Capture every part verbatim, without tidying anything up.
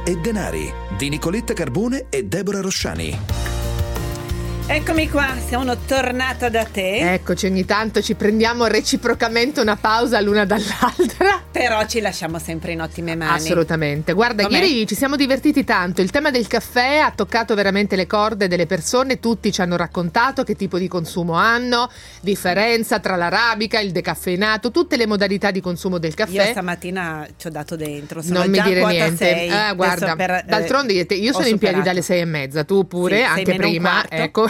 e denari di Nicoletta Carbone e Deborah Rosciani. Eccomi qua, sono tornata da te. Eccoci, ogni tanto ci prendiamo reciprocamente una pausa l'una dall'altra. Però ci lasciamo sempre in ottime mani. Assolutamente. Guarda, Com'è? ieri ci siamo divertiti tanto. Il tema del caffè ha toccato veramente le corde delle persone. Tutti ci hanno raccontato che tipo di consumo hanno, differenza tra l'arabica, il decaffeinato, tutte le modalità di consumo del caffè. Io stamattina ci ho dato dentro, sono non mi già dire quota niente. sei. Eh, guarda, per, eh, d'altronde io, te- io sono in piedi superato. dalle sei e mezza, tu pure, Sì, anche sei meno un prima. quarto. Ecco.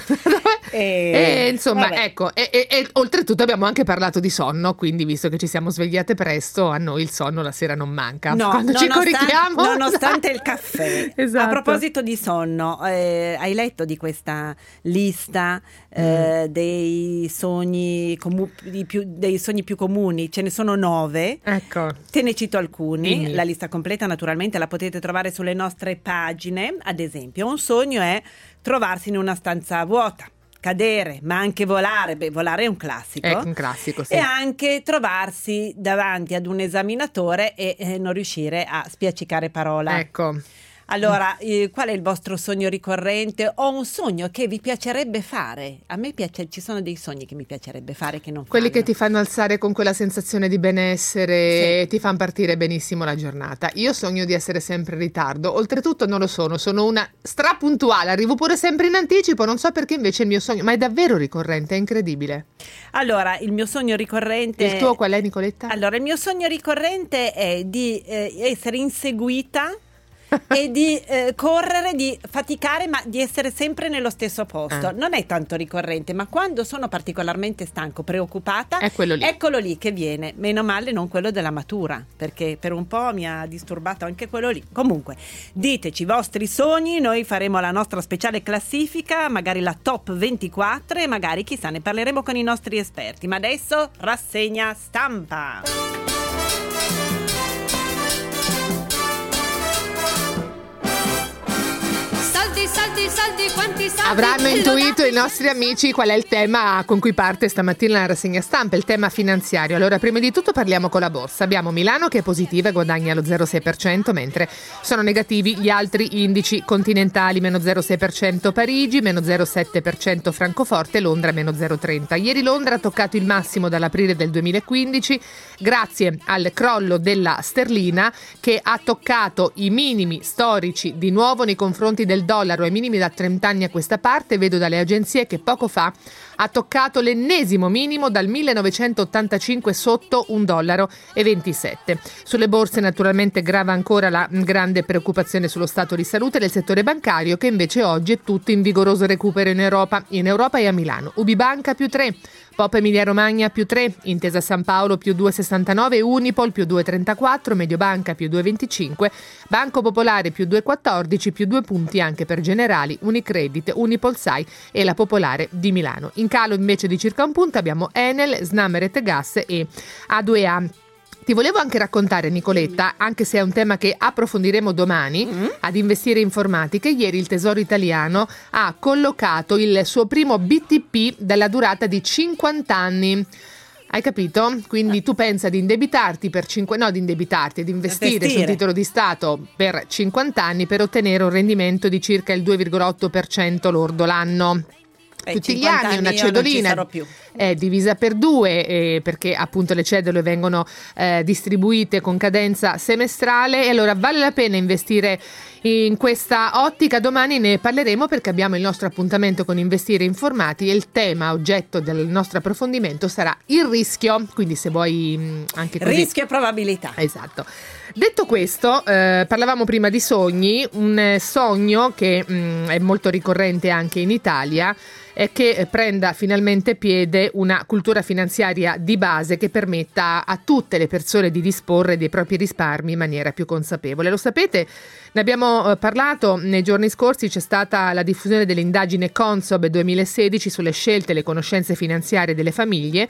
E, E insomma, vabbè. ecco, e, e, e oltretutto abbiamo anche parlato di sonno, quindi visto che ci siamo svegliate presto, a noi il sonno la sera non manca. No, Quando ci nonostante, corichiamo, nonostante il caffè. Esatto. A proposito di sonno, eh, hai letto di questa lista eh, Mm. dei sogni comu- di più, dei sogni più comuni? Ce ne sono nove. Ecco. Te ne cito alcuni. Dimmi. La lista completa naturalmente la potete trovare sulle nostre pagine. Ad esempio, un sogno è trovarsi in una stanza vuota, cadere, ma anche volare. Beh, volare è un classico. È un classico, sì. E anche trovarsi davanti ad un esaminatore e eh, non riuscire a spiaccicare parola. Ecco. Allora, eh, qual è il vostro sogno ricorrente o un sogno che vi piacerebbe fare? A me piace, ci sono dei sogni che mi piacerebbe fare che non Quelli fanno. che ti fanno alzare con quella sensazione di benessere, Sì. ti fanno partire benissimo la giornata. Io sogno di essere sempre in ritardo, oltretutto non lo sono, sono una strapuntuale, arrivo pure sempre in anticipo, non so perché invece il mio sogno, ma è davvero ricorrente, è incredibile. Allora, il mio sogno ricorrente... Il tuo qual è, Nicoletta? Allora, il mio sogno ricorrente è di eh, essere inseguita e di eh, correre, di faticare, ma di essere sempre nello stesso posto. Ah. Non è tanto ricorrente, ma quando sono particolarmente stanco, preoccupata, È quello lì. eccolo lì che viene. Meno male non quello della matura, perché per un po' mi ha disturbato anche quello lì. Comunque, diteci i vostri sogni, noi faremo la nostra speciale classifica, magari la top ventiquattro e magari chissà ne parleremo con i nostri esperti. Ma adesso rassegna stampa. Saldi, saldi, saldi, quanti saldi. Avranno Lo intuito date- i nostri amici qual è il tema con cui parte stamattina la rassegna stampa, il tema finanziario. Allora, prima di tutto parliamo con la borsa. Abbiamo Milano che è positiva e guadagna lo zero virgola sei per cento, mentre sono negativi gli altri indici continentali, meno zero virgola sei per cento Parigi, meno zero virgola sette per cento Francoforte, Londra meno zero virgola trenta. Ieri Londra ha toccato il massimo dall'aprile del duemilaquindici grazie al crollo della sterlina che ha toccato i minimi storici di nuovo nei confronti del dollaro, ai minimi da trenta anni a questa parte. Vedo dalle agenzie che poco fa ha toccato l'ennesimo minimo dal millenovecentottantacinque sotto un dollaro e ventisette. Sulle borse naturalmente grava ancora la grande preoccupazione sullo stato di salute del settore bancario, che invece oggi è tutto in vigoroso recupero in Europa, in Europa e a Milano. Ubibanca più tre, Pop Emilia Romagna più tre, Intesa San Paolo più due virgola sessantanove, Unipol più due virgola trentaquattro, Mediobanca più due virgola venticinque, Banco Popolare più due virgola quattordici, più due punti anche per Generali, Unicredit, Unipolsai e la Popolare di Milano. In calo invece di circa un punto abbiamo Enel, Snam Rete Gas e A due A. Ti volevo anche raccontare, Nicoletta, anche se è un tema che approfondiremo domani, mm-hmm. ad Investire Informatiche, ieri il Tesoro italiano ha collocato il suo primo B T P dalla durata di cinquanta anni. Hai capito? Quindi tu pensa di indebitarti per cinque, no, di indebitarti, di investire, investire sul titolo di Stato per cinquanta anni per ottenere un rendimento di circa il due virgola otto per cento lordo l'anno. Eh, Tutti gli anni una cedolina è divisa per due eh, perché appunto le cedole vengono eh, distribuite con cadenza semestrale, e allora vale la pena investire in questa ottica. Domani ne parleremo perché abbiamo il nostro appuntamento con Investire Informati e il tema oggetto del nostro approfondimento sarà il rischio, quindi se vuoi mh, anche così. Rischio e probabilità. Esatto. Detto questo, eh, parlavamo prima di sogni, un eh, sogno che mh, è molto ricorrente anche in Italia è che prenda finalmente piede una cultura finanziaria di base che permetta a tutte le persone di disporre dei propri risparmi in maniera più consapevole. Lo sapete, ne abbiamo eh, parlato nei giorni scorsi, c'è stata la diffusione dell'indagine Consob duemilasedici sulle scelte e le conoscenze finanziarie delle famiglie,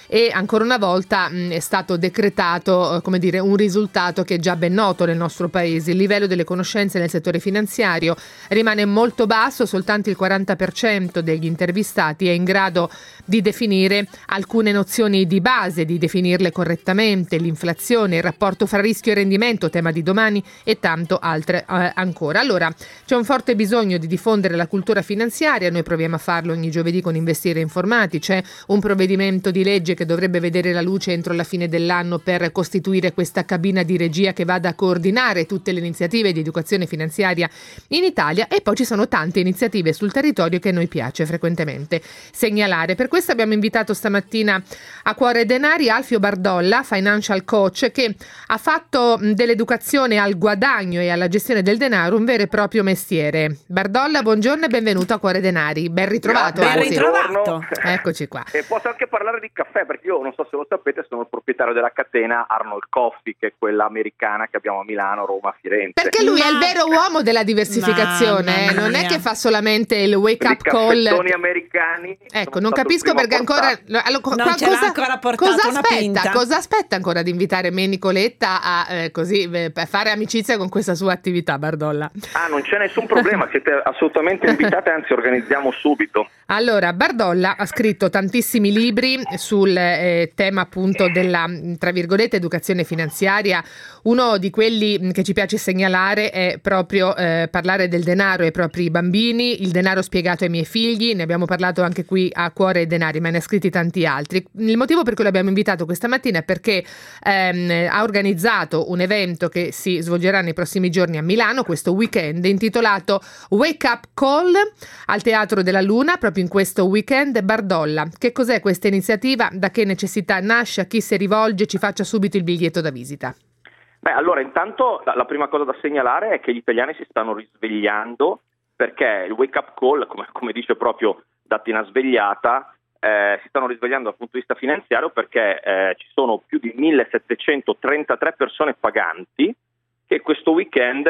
e ancora una volta mh, è stato decretato, eh, come dire, un risultato che è già ben noto nel nostro paese. Il livello delle conoscenze nel settore finanziario rimane molto basso, soltanto il quaranta per cento degli intervistati è in grado di definire alcune nozioni di base, di definirle correttamente, l'inflazione, il rapporto fra rischio e rendimento, tema di domani, e tanto altre eh, ancora. Allora, c'è un forte bisogno di diffondere la cultura finanziaria, noi proviamo a farlo ogni giovedì con Investire Informati, c'è un provvedimento di legge che dovrebbe vedere la luce entro la fine dell'anno per costituire questa cabina di regia che vada a coordinare tutte le iniziative di educazione finanziaria in Italia, e poi ci sono tante iniziative sul territorio che a noi piace frequentemente segnalare. Per questo abbiamo invitato stamattina a Cuore Denari Alfio Bardolla, financial coach, che ha fatto dell'educazione al guadagno e alla gestione del denaro un vero e proprio mestiere. Bardolla, buongiorno e benvenuto a Cuore Denari. Ben ritrovato. Ben anzi. ritrovato. Eccoci qua. E posso anche parlare di caffè, perché io, non so se lo sapete, sono il proprietario della catena Arnold Coffee, che è quella americana che abbiamo a Milano, Roma, Firenze. Perché lui Ma... è il vero uomo della diversificazione, eh? Non è che fa solamente il wake up call. I caffettoni americani. Ecco, non capisco perché ancora, allora, Non qua, ce l'ha cosa, ancora portato cosa una aspetta? pinta? Cosa aspetta ancora di invitare me Nicoletta a eh, così eh, per fare amicizia con questa sua attività, Bardolla? Ah, non c'è nessun problema, siete assolutamente invitate, anzi organizziamo subito. Allora, Bardolla ha scritto tantissimi libri sul eh, tema appunto della, tra virgolette, educazione finanziaria. Uno di quelli che ci piace segnalare è proprio eh, parlare del denaro ai propri bambini, il denaro spiegato ai miei figli, ne abbiamo parlato anche qui a Cuore Denari, ma ne ha scritti tanti altri. Il motivo per cui l'abbiamo invitato questa mattina è perché ehm, ha organizzato un evento che si svolgerà nei prossimi giorni a Milano, questo weekend, intitolato Wake Up Call al Teatro della Luna, proprio in questo weekend. Bardolla, che cos'è questa iniziativa? Da che necessità nasce? A chi si rivolge? Ci faccia subito il biglietto da visita. Beh, allora, intanto la, la prima cosa da segnalare è che gli italiani si stanno risvegliando, perché il wake up call, come, come dice proprio datti una svegliata, eh, si stanno risvegliando dal punto di vista finanziario, perché eh, ci sono più di millesettecentotrentatré persone paganti che questo weekend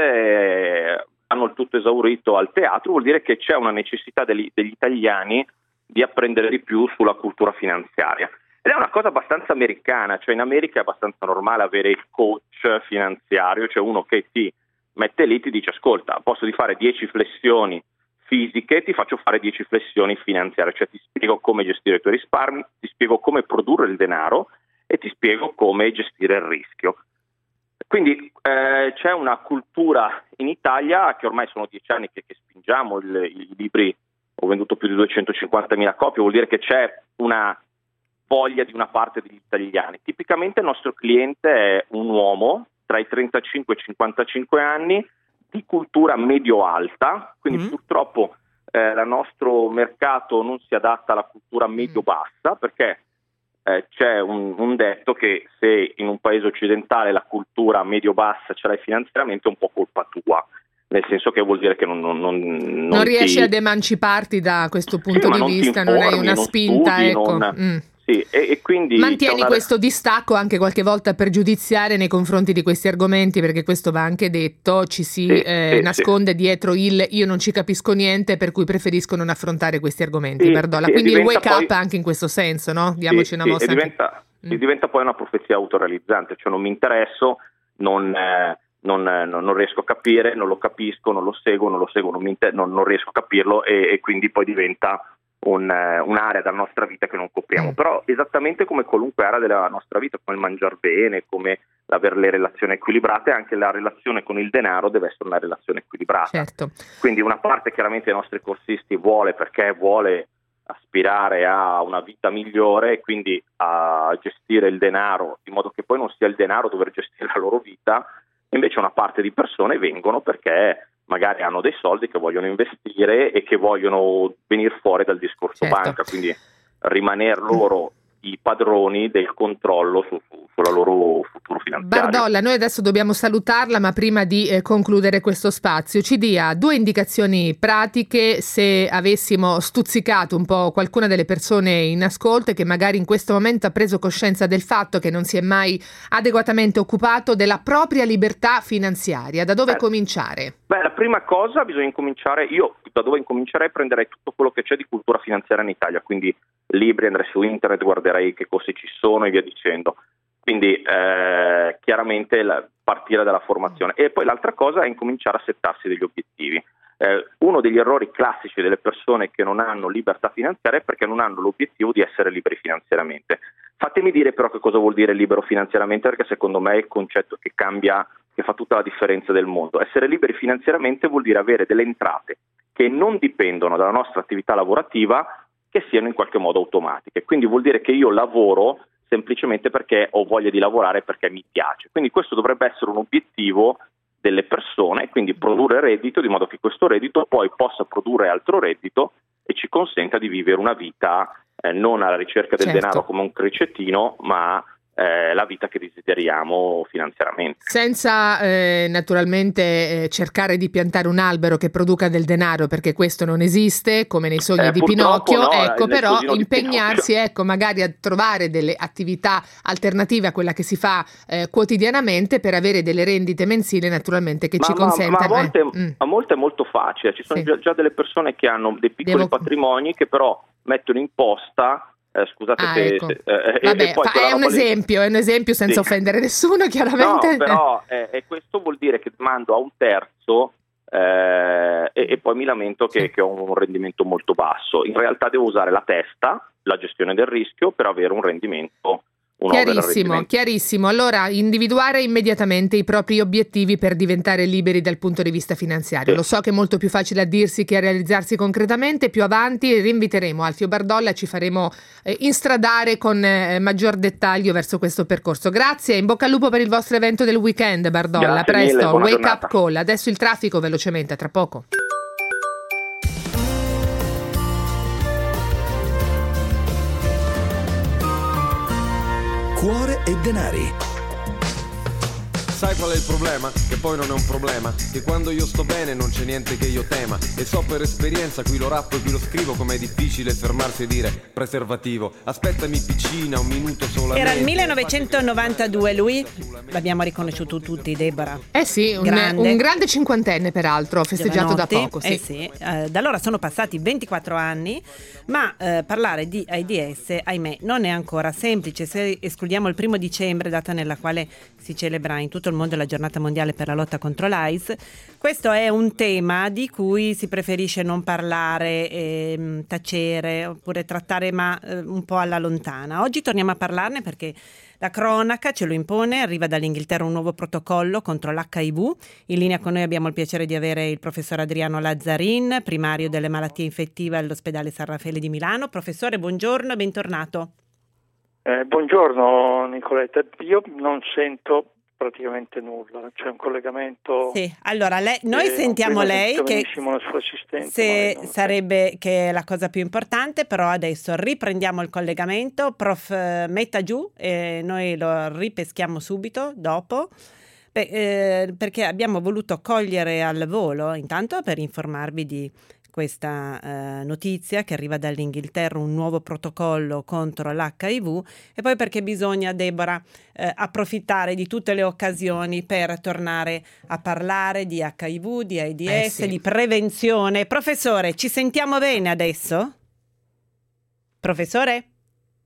eh, hanno il tutto esaurito al teatro. Vuol dire che c'è una necessità degli, degli italiani di apprendere di più sulla cultura finanziaria. Ed è una cosa abbastanza americana, cioè in America è abbastanza normale avere il coach finanziario, cioè uno che ti mette lì e ti dice: ascolta, posso di fare dieci flessioni fisiche, ti faccio fare dieci flessioni finanziarie, cioè ti spiego come gestire i tuoi risparmi, ti spiego come produrre il denaro e ti spiego come gestire il rischio. Quindi eh, c'è una cultura in Italia che ormai sono dieci anni che, che spingiamo, il, i libri, ho venduto più di duecentocinquantamila copie, vuol dire che c'è una voglia di una parte degli italiani. Tipicamente il nostro cliente è un uomo tra i trentacinque e i cinquantacinque anni, di cultura medio-alta, quindi mm. purtroppo eh, il nostro mercato non si adatta alla cultura medio-bassa, perché eh, c'è un, un detto che se in un paese occidentale la cultura medio-bassa ce l'hai finanziariamente è un po' colpa tua, nel senso che vuol dire che non, non, non, non, non riesci ti... ad emanciparti da questo punto sì, di non vista, informi, non hai una non spinta, studi, ecco. Non... Mm. Sì, e, e quindi mantieni una... questo distacco anche qualche volta pregiudiziale nei confronti di questi argomenti, perché questo va anche detto, ci si sì, eh, sì, nasconde sì. dietro il io non ci capisco niente, per cui preferisco non affrontare questi argomenti, sì, Bardolla. Sì, quindi il wake poi... up anche in questo senso, no? Diamoci sì, una sì, mossa. E diventa, anche... e diventa poi una profezia autorealizzante, cioè non mi interesso, non, eh, non, eh, non riesco a capire, non lo capisco, non lo seguo, non lo seguo, non, mi inter- non, non riesco a capirlo e, e quindi poi diventa Un, un'area della nostra vita che non copriamo, mm. però esattamente come qualunque area della nostra vita, come il mangiare bene, come l'avere le relazioni equilibrate, anche la relazione con il denaro deve essere una relazione equilibrata. Certo. Quindi una parte chiaramente dei nostri corsisti vuole, perché vuole aspirare a una vita migliore e quindi a gestire il denaro in modo che poi non sia il denaro a dover gestire la loro vita. Invece una parte di persone vengono perché magari hanno dei soldi che vogliono investire e che vogliono venire fuori dal discorso certo. banca, quindi rimanere loro i padroni del controllo su, su, sulla loro futuro finanziario. Bardolla, noi adesso dobbiamo salutarla, ma prima di eh, concludere questo spazio ci dia due indicazioni pratiche se avessimo stuzzicato un po' qualcuna delle persone in ascolto e che magari in questo momento ha preso coscienza del fatto che non si è mai adeguatamente occupato della propria libertà finanziaria. Da dove Beh, cominciare? Beh, la prima cosa bisogna incominciare, io da dove incomincerei prenderei tutto quello che c'è di cultura finanziaria in Italia, quindi libri, andrei su internet, guarderei che corsi ci sono e via dicendo. Quindi eh, chiaramente la, partire dalla formazione. E poi l'altra cosa è incominciare a settarsi degli obiettivi. Eh, uno degli errori classici delle persone che non hanno libertà finanziaria è perché non hanno l'obiettivo di essere liberi finanziariamente. Fatemi dire però che cosa vuol dire libero finanziariamente, perché secondo me è il concetto che cambia, che fa tutta la differenza del mondo. Essere liberi finanziariamente vuol dire avere delle entrate che non dipendono dalla nostra attività lavorativa, che siano in qualche modo automatiche. Quindi vuol dire che io lavoro semplicemente perché ho voglia di lavorare, perché mi piace. Quindi questo dovrebbe essere un obiettivo delle persone, quindi produrre reddito di modo che questo reddito poi possa produrre altro reddito e ci consenta di vivere una vita eh, non alla ricerca del certo. denaro come un cricettino, ma eh, la vita che desideriamo finanziariamente. Senza eh, naturalmente eh, cercare di piantare un albero che produca del denaro, perché questo non esiste, come nei sogni Eh, di purtroppo Pinocchio, no, ecco, nel però cosino di impegnarsi ecco magari a trovare delle attività alternative a quella che si fa eh, quotidianamente per avere delle rendite mensili naturalmente che ma, ci ma, consentano. ma a volte, eh, mm. a volte è molto facile, ci sono Sì. già, già delle persone che hanno dei piccoli Devo... patrimoni che però mettono in posta. Eh, scusate Ah, se, ecco. se eh, Vabbè, e poi fa- quella è un roba lì- esempio, è un esempio senza Sì. offendere nessuno, chiaramente. No, però eh, e questo vuol dire che mando a un terzo eh, e, e poi mi lamento che, Sì. che ho un rendimento molto basso. In realtà devo usare la testa, la gestione del rischio, per avere un rendimento. Un Chiarissimo, chiarissimo. Allora, individuare immediatamente i propri obiettivi per diventare liberi dal punto di vista finanziario. Sì. Lo so che è molto più facile a dirsi che a realizzarsi concretamente. Più avanti rinviteremo Alfio Bardolla e ci faremo eh, instradare con eh, maggior dettaglio verso questo percorso. Grazie, in bocca al lupo per il vostro evento del weekend, Bardolla. Grazie Presto, mille, buona Wake giornata. Up Call. Adesso il traffico velocemente, tra poco. Cuore e denari. Sai qual è il problema? Che poi non è un problema, che quando io sto bene non c'è niente che io tema. E so per esperienza, qui lo rappo e qui lo scrivo, com'è difficile fermarsi e dire preservativo. Aspettami piccina, un minuto solamente. Era il millenovecentonovantadue lui, l'abbiamo riconosciuto tutti, Deborah. Eh sì, un Grande. un grande cinquantenne peraltro, festeggiato da Giovanotti. poco. Sì. Eh sì, eh, da allora sono passati ventiquattro anni, ma eh, parlare di AIDS, ahimè, non è ancora semplice. Se escludiamo il primo dicembre, data nella quale si celebra in tutto il mondo la giornata mondiale per la lotta contro l'AIDS, questo è un tema di cui si preferisce non parlare, ehm, tacere oppure trattare ma eh, un po' alla lontana. Oggi torniamo a parlarne perché la cronaca ce lo impone, arriva dall'Inghilterra un nuovo protocollo contro l'H I V. In linea con noi abbiamo il piacere di avere il professor Adriano Lazzarin, primario delle malattie infettive all'ospedale San Raffaele di Milano. Professore, buongiorno e bentornato. Eh, buongiorno Nicoletta, io non sento praticamente nulla, c'è un collegamento. Sì, allora lei, noi eh, sentiamo prima lei sento che benissimo la sua assistente, se ma non- sarebbe che è la cosa più importante, però adesso riprendiamo il collegamento, prof eh, metta giù e noi lo ripeschiamo subito dopo. Beh, eh, perché abbiamo voluto cogliere al volo intanto per informarvi di questa eh, notizia che arriva dall'Inghilterra, un nuovo protocollo contro l'H I V, e poi perché bisogna, Deborah, eh, approfittare di tutte le occasioni per tornare a parlare di H I V, di AIDS, Eh sì. di prevenzione. Professore, ci sentiamo bene adesso? Professore?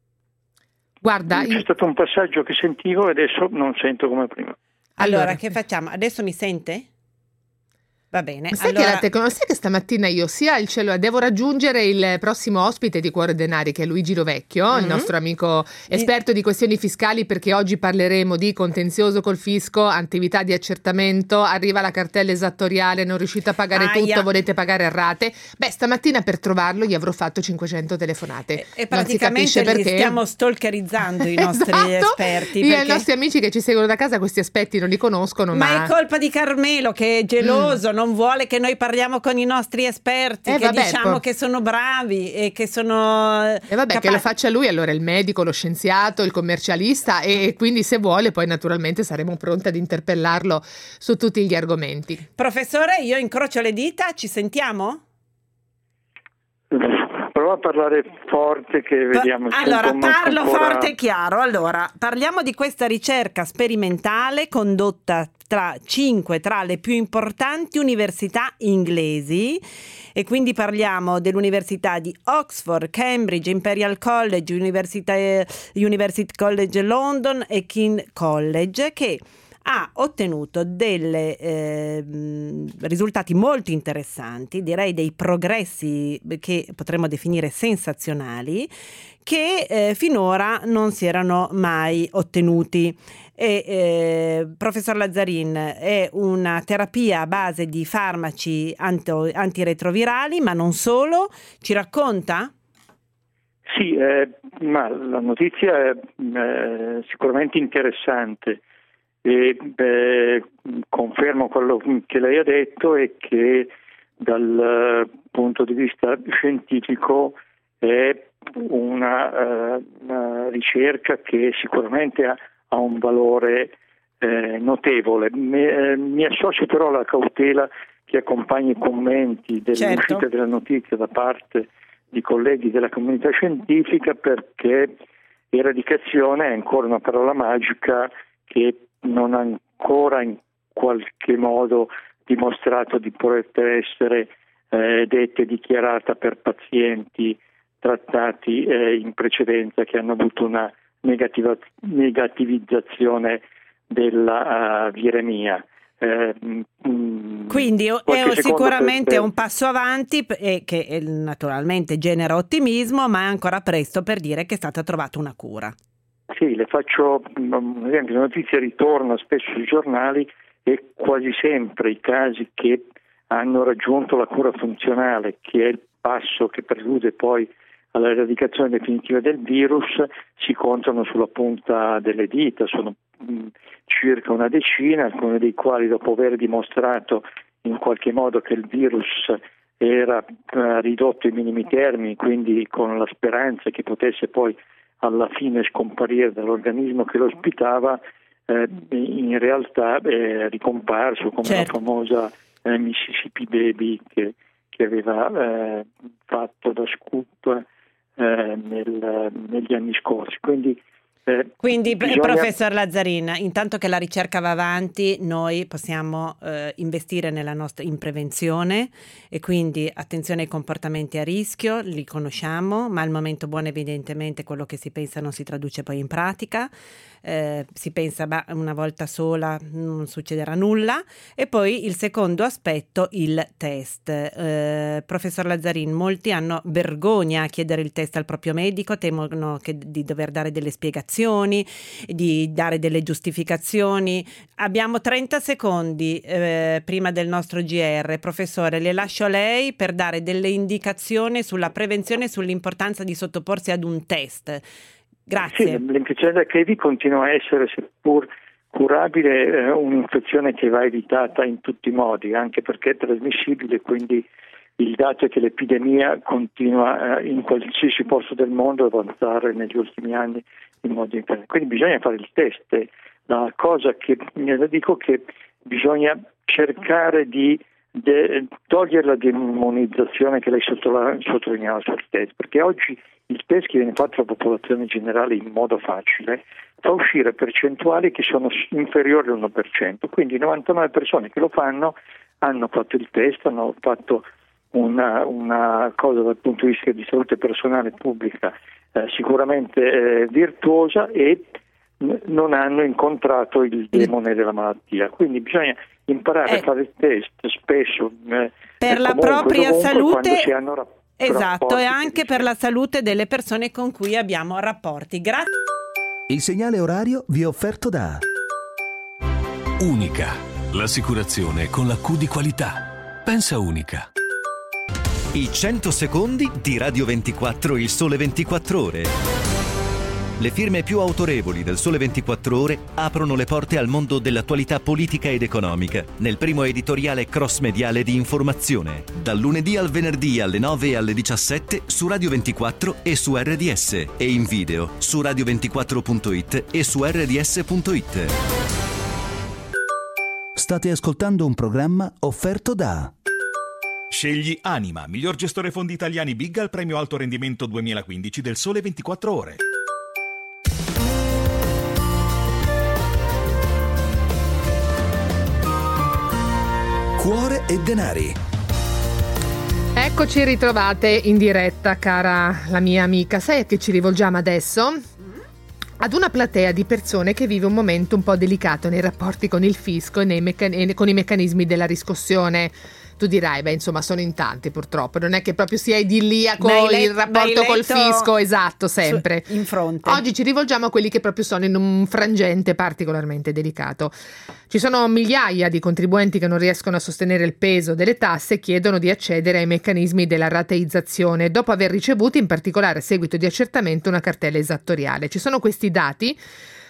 Guarda, C'è in- stato un passaggio che sentivo e adesso non sento come prima. Allora, Allora. che facciamo? Adesso mi sente? Va bene. Ma sai, allora, che la tecno- sai che stamattina io sia il cellulare devo raggiungere il prossimo ospite di Cuore Denari, che è Luigi Rovecchio, il Mhm. nostro amico esperto di questioni fiscali, perché oggi parleremo di contenzioso col fisco, attività di accertamento, arriva la cartella esattoriale, non riuscite a pagare Aia. tutto, volete pagare a rate. Beh, stamattina per trovarlo gli avrò fatto cinquecento telefonate. e, e Non si praticamente capisce li perché. stiamo stalkerizzando i nostri Esatto. esperti. Io e perché- i nostri amici che ci seguono da casa questi aspetti non li conoscono, ma, Ma è colpa di Carmelo che è geloso, Mm. non non vuole che noi parliamo con i nostri esperti, eh, che vabbè, diciamo po- che sono bravi e che sono E eh, vabbè, capaci. che lo faccia lui, allora il medico, lo scienziato, il commercialista, e quindi se vuole poi naturalmente saremo pronti ad interpellarlo su tutti gli argomenti. Professore, io incrocio le dita, ci sentiamo? Prova a parlare forte che vediamo. se Allora, insomma parlo ancora... forte e chiaro. Allora, parliamo di questa ricerca sperimentale condotta tra cinque tra le più importanti università inglesi, e quindi parliamo dell'università di Oxford, Cambridge, Imperial College, Università, University College London e King College, che ha ottenuto dei eh, risultati molto interessanti, direi dei progressi che potremmo definire sensazionali, che eh, finora non si erano mai ottenuti. E, eh, professor Lazzarin, è una terapia a base di farmaci anto, antiretrovirali, ma non solo. Ci racconta? Sì, eh, ma la notizia è eh, sicuramente interessante. E beh, confermo quello che lei ha detto, e che dal uh, punto di vista scientifico è una, uh, una ricerca che sicuramente ha, ha un valore eh, notevole. Mi, eh, mi associo però alla cautela che accompagna i commenti dell'uscita Certo. della notizia da parte di colleghi della comunità scientifica, perché eradicazione è ancora una parola magica che non ha ancora in qualche modo dimostrato di poter essere eh, detta e dichiarata per pazienti trattati eh, in precedenza che hanno avuto una negativa, negativizzazione della uh, viremia. Eh, mh, Quindi è qualche sicuramente per... un passo avanti, e che eh, naturalmente genera ottimismo, ma è ancora presto per dire che è stata trovata una cura. Sì, le faccio un esempio. La notizia ritorna spesso sui giornali, e quasi sempre i casi che hanno raggiunto la cura funzionale, che è il passo che prelude poi all'eradicazione definitiva del virus, si contano sulla punta delle dita. Sono mh, circa una decina, alcuni dei quali, dopo aver dimostrato in qualche modo che il virus era uh, ridotto ai minimi termini, quindi con la speranza che potesse poi alla fine scomparire dall'organismo che lo ospitava, eh, in realtà è ricomparso, come certo. la famosa eh, Mississippi Baby che, che aveva eh, fatto da scoop eh, nel, negli anni scorsi. Quindi Eh, Quindi, bisogna... professor Lazzarin, intanto che la ricerca va avanti, noi possiamo eh, investire nella nostra, in prevenzione, e quindi attenzione ai comportamenti a rischio, li conosciamo, ma al momento buono evidentemente quello che si pensa non si traduce poi in pratica. Eh, si pensa bah, una volta sola non succederà nulla. E poi il secondo aspetto, il test. Eh, professor Lazzarin, molti hanno vergogna a chiedere il test al proprio medico, temono che, di dover dare delle spiegazioni, di dare delle giustificazioni. Abbiamo trenta secondi eh, prima del nostro G R. Professore, le lascio a lei per dare delle indicazioni sulla prevenzione e sull'importanza di sottoporsi ad un test. Grazie. Sì, l'infezione da H I V continua a essere, seppur curabile, eh, un'infezione che va evitata in tutti i modi, anche perché è trasmissibile, quindi il dato è che l'epidemia continua eh, in qualsiasi posto del mondo ad avanzare negli ultimi anni in modo incredibile. Quindi bisogna fare il test. La cosa che le dico è che bisogna cercare di de- togliere la demonizzazione che lei sottolineava sul test, perché oggi il test che viene fatto alla popolazione generale in modo facile fa uscire percentuali che sono inferiori all'uno per cento, quindi novantanove persone che lo fanno hanno fatto il test, hanno fatto una, una cosa dal punto di vista di salute personale pubblica eh, sicuramente eh, virtuosa, e n- non hanno incontrato il demone della malattia. Quindi bisogna imparare eh. a fare il test spesso eh, per la comunque, propria dovunque, salute. quando si hanno rap- Esatto, e anche per la salute delle persone con cui abbiamo rapporti. Grazie. Il segnale orario vi è offerto da Unica, l'assicurazione con la Q di qualità. Pensa Unica. I cento secondi di Radio ventiquattro, il sole ventiquattro ore. Le firme più autorevoli del Sole ventiquattro Ore aprono le porte al mondo dell'attualità politica ed economica nel primo editoriale cross-mediale di informazione, dal lunedì al venerdì alle nove e alle diciassette su Radio ventiquattro e su R D S e in video su radio ventiquattro punto it e su R D S punto it. State ascoltando un programma offerto da... Scegli Anima, miglior gestore fondi italiani Big al premio alto rendimento duemilaquindici del Sole ventiquattro Ore. Cuore e denari. Eccoci ritrovate in diretta, cara la mia amica. Sai a che ci rivolgiamo adesso? Ad una platea di persone che vive un momento un po' delicato nei rapporti con il fisco e, nei meccan- e con i meccanismi della riscossione. Tu dirai, beh, insomma, sono in tanti purtroppo, non è che proprio sia idilliaco let- il rapporto col fisco, esatto, sempre. Su, in fronte. Oggi ci rivolgiamo a quelli che proprio sono in un frangente particolarmente delicato. Ci sono migliaia di contribuenti che non riescono a sostenere il peso delle tasse e chiedono di accedere ai meccanismi della rateizzazione, dopo aver ricevuto in particolare a seguito di accertamento una cartella esattoriale. Ci sono questi dati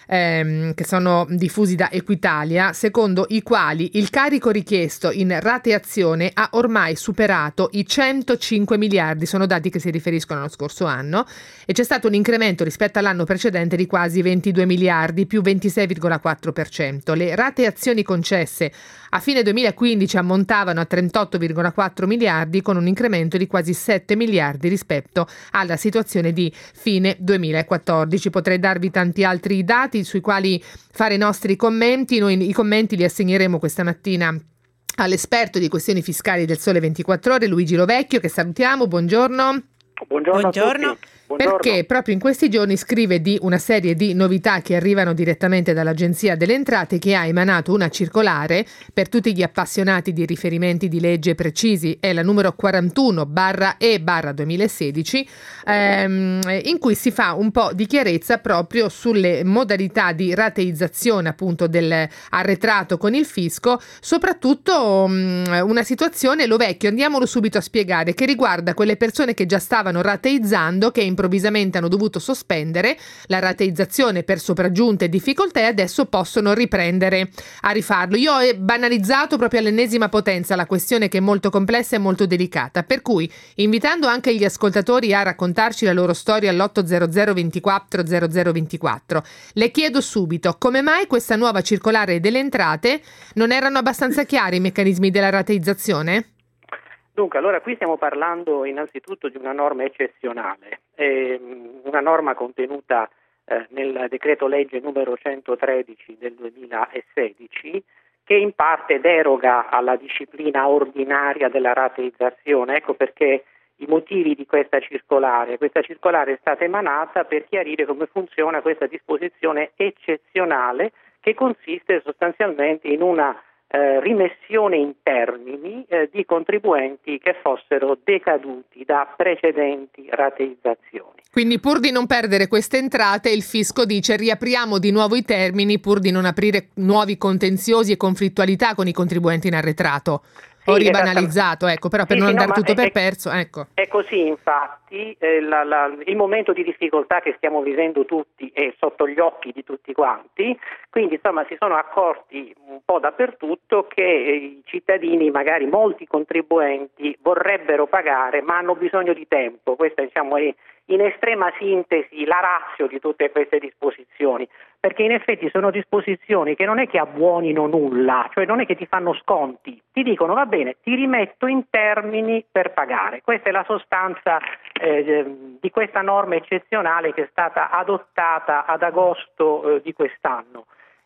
Ehm, che sono diffusi da Equitalia, secondo i quali il carico richiesto in rateazione ha ormai superato i centocinque miliardi, sono dati che si riferiscono allo scorso anno, e c'è stato un incremento rispetto all'anno precedente di quasi ventidue miliardi, più ventisei virgola quattro per cento. Le rateazioni concesse a fine duemilaquindici ammontavano a trentotto virgola quattro miliardi, con un incremento di quasi sette miliardi rispetto alla situazione di fine duemilaquattordici. Potrei darvi tanti altri dati sui quali fare i nostri commenti. Noi i commenti li assegneremo questa mattina all'esperto di questioni fiscali del Sole ventiquattro Ore, Luigi Lovecchio, che salutiamo. Buongiorno. Buongiorno, Buongiorno. a tutti. Buongiorno. Perché proprio in questi giorni scrive di una serie di novità che arrivano direttamente dall'Agenzia delle Entrate, che ha emanato una circolare per tutti gli appassionati di riferimenti di legge precisi, è la numero quarantuno barra E barra duemilasedici, ehm, in cui si fa un po' di chiarezza proprio sulle modalità di rateizzazione appunto del arretrato con il fisco, soprattutto mh, una situazione, Lovecchio, andiamolo subito a spiegare, che riguarda quelle persone che già stavano rateizzando, che improvvisamente hanno dovuto sospendere la rateizzazione per sopraggiunte difficoltà e adesso possono riprendere a rifarlo. Io ho banalizzato proprio all'ennesima potenza la questione, che è molto complessa e molto delicata, per cui, invitando anche gli ascoltatori a raccontarci la loro storia all'ottocento ventiquattro zero zero ventiquattro, le chiedo subito come mai questa nuova circolare delle entrate non erano abbastanza chiari i meccanismi della rateizzazione? Dunque, allora qui stiamo parlando innanzitutto di una norma eccezionale, eh, una norma contenuta eh, nel decreto legge numero centotredici del duemilasedici, che in parte deroga alla disciplina ordinaria della rateizzazione. Ecco perché i motivi di questa circolare. Questa circolare è stata emanata per chiarire come funziona questa disposizione eccezionale, che consiste sostanzialmente in una Eh, rimessione in termini eh, di contribuenti che fossero decaduti da precedenti rateizzazioni. Quindi, pur di non perdere queste entrate, il fisco dice riapriamo di nuovo i termini pur di non aprire nuovi contenziosi e conflittualità con i contribuenti in arretrato. Ho Sì, ribanalizzato, ecco, però per sì, non sì, andare no, tutto è, per è, perso, ecco. È così, infatti, eh, la, la, il momento di difficoltà che stiamo vivendo tutti è sotto gli occhi di tutti quanti, quindi insomma si sono accorti un po' dappertutto che eh, i cittadini, magari molti contribuenti, vorrebbero pagare ma hanno bisogno di tempo. Questa, diciamo, è in estrema sintesi la ratio di tutte queste disposizioni, perché in effetti sono disposizioni che non è che abbuonino nulla, cioè non è che ti fanno sconti, ti dicono va bene, ti rimetto in termini per pagare. Questa è la sostanza eh, di questa norma eccezionale che è stata adottata ad agosto eh, di quest'anno.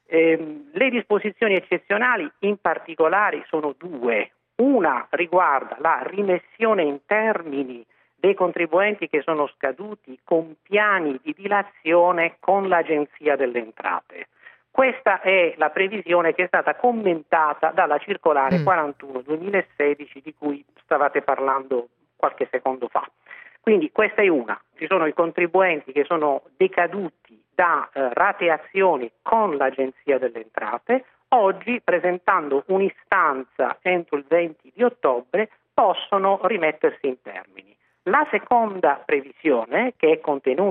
Eh, le disposizioni eccezionali in particolare sono due. Una riguarda la rimessione in termini dei contribuenti che sono scaduti con piani di dilazione con l'Agenzia delle Entrate. Questa è la previsione che è stata commentata dalla circolare mm. quarantuno duemilasedici di cui stavate parlando qualche secondo fa. Quindi questa è una. Ci sono i contribuenti che sono decaduti da eh, rateazioni con l'Agenzia delle Entrate. Oggi, presentando un'istanza entro il venti di ottobre, possono rimettersi in termini. La seconda previsione, che è contenuta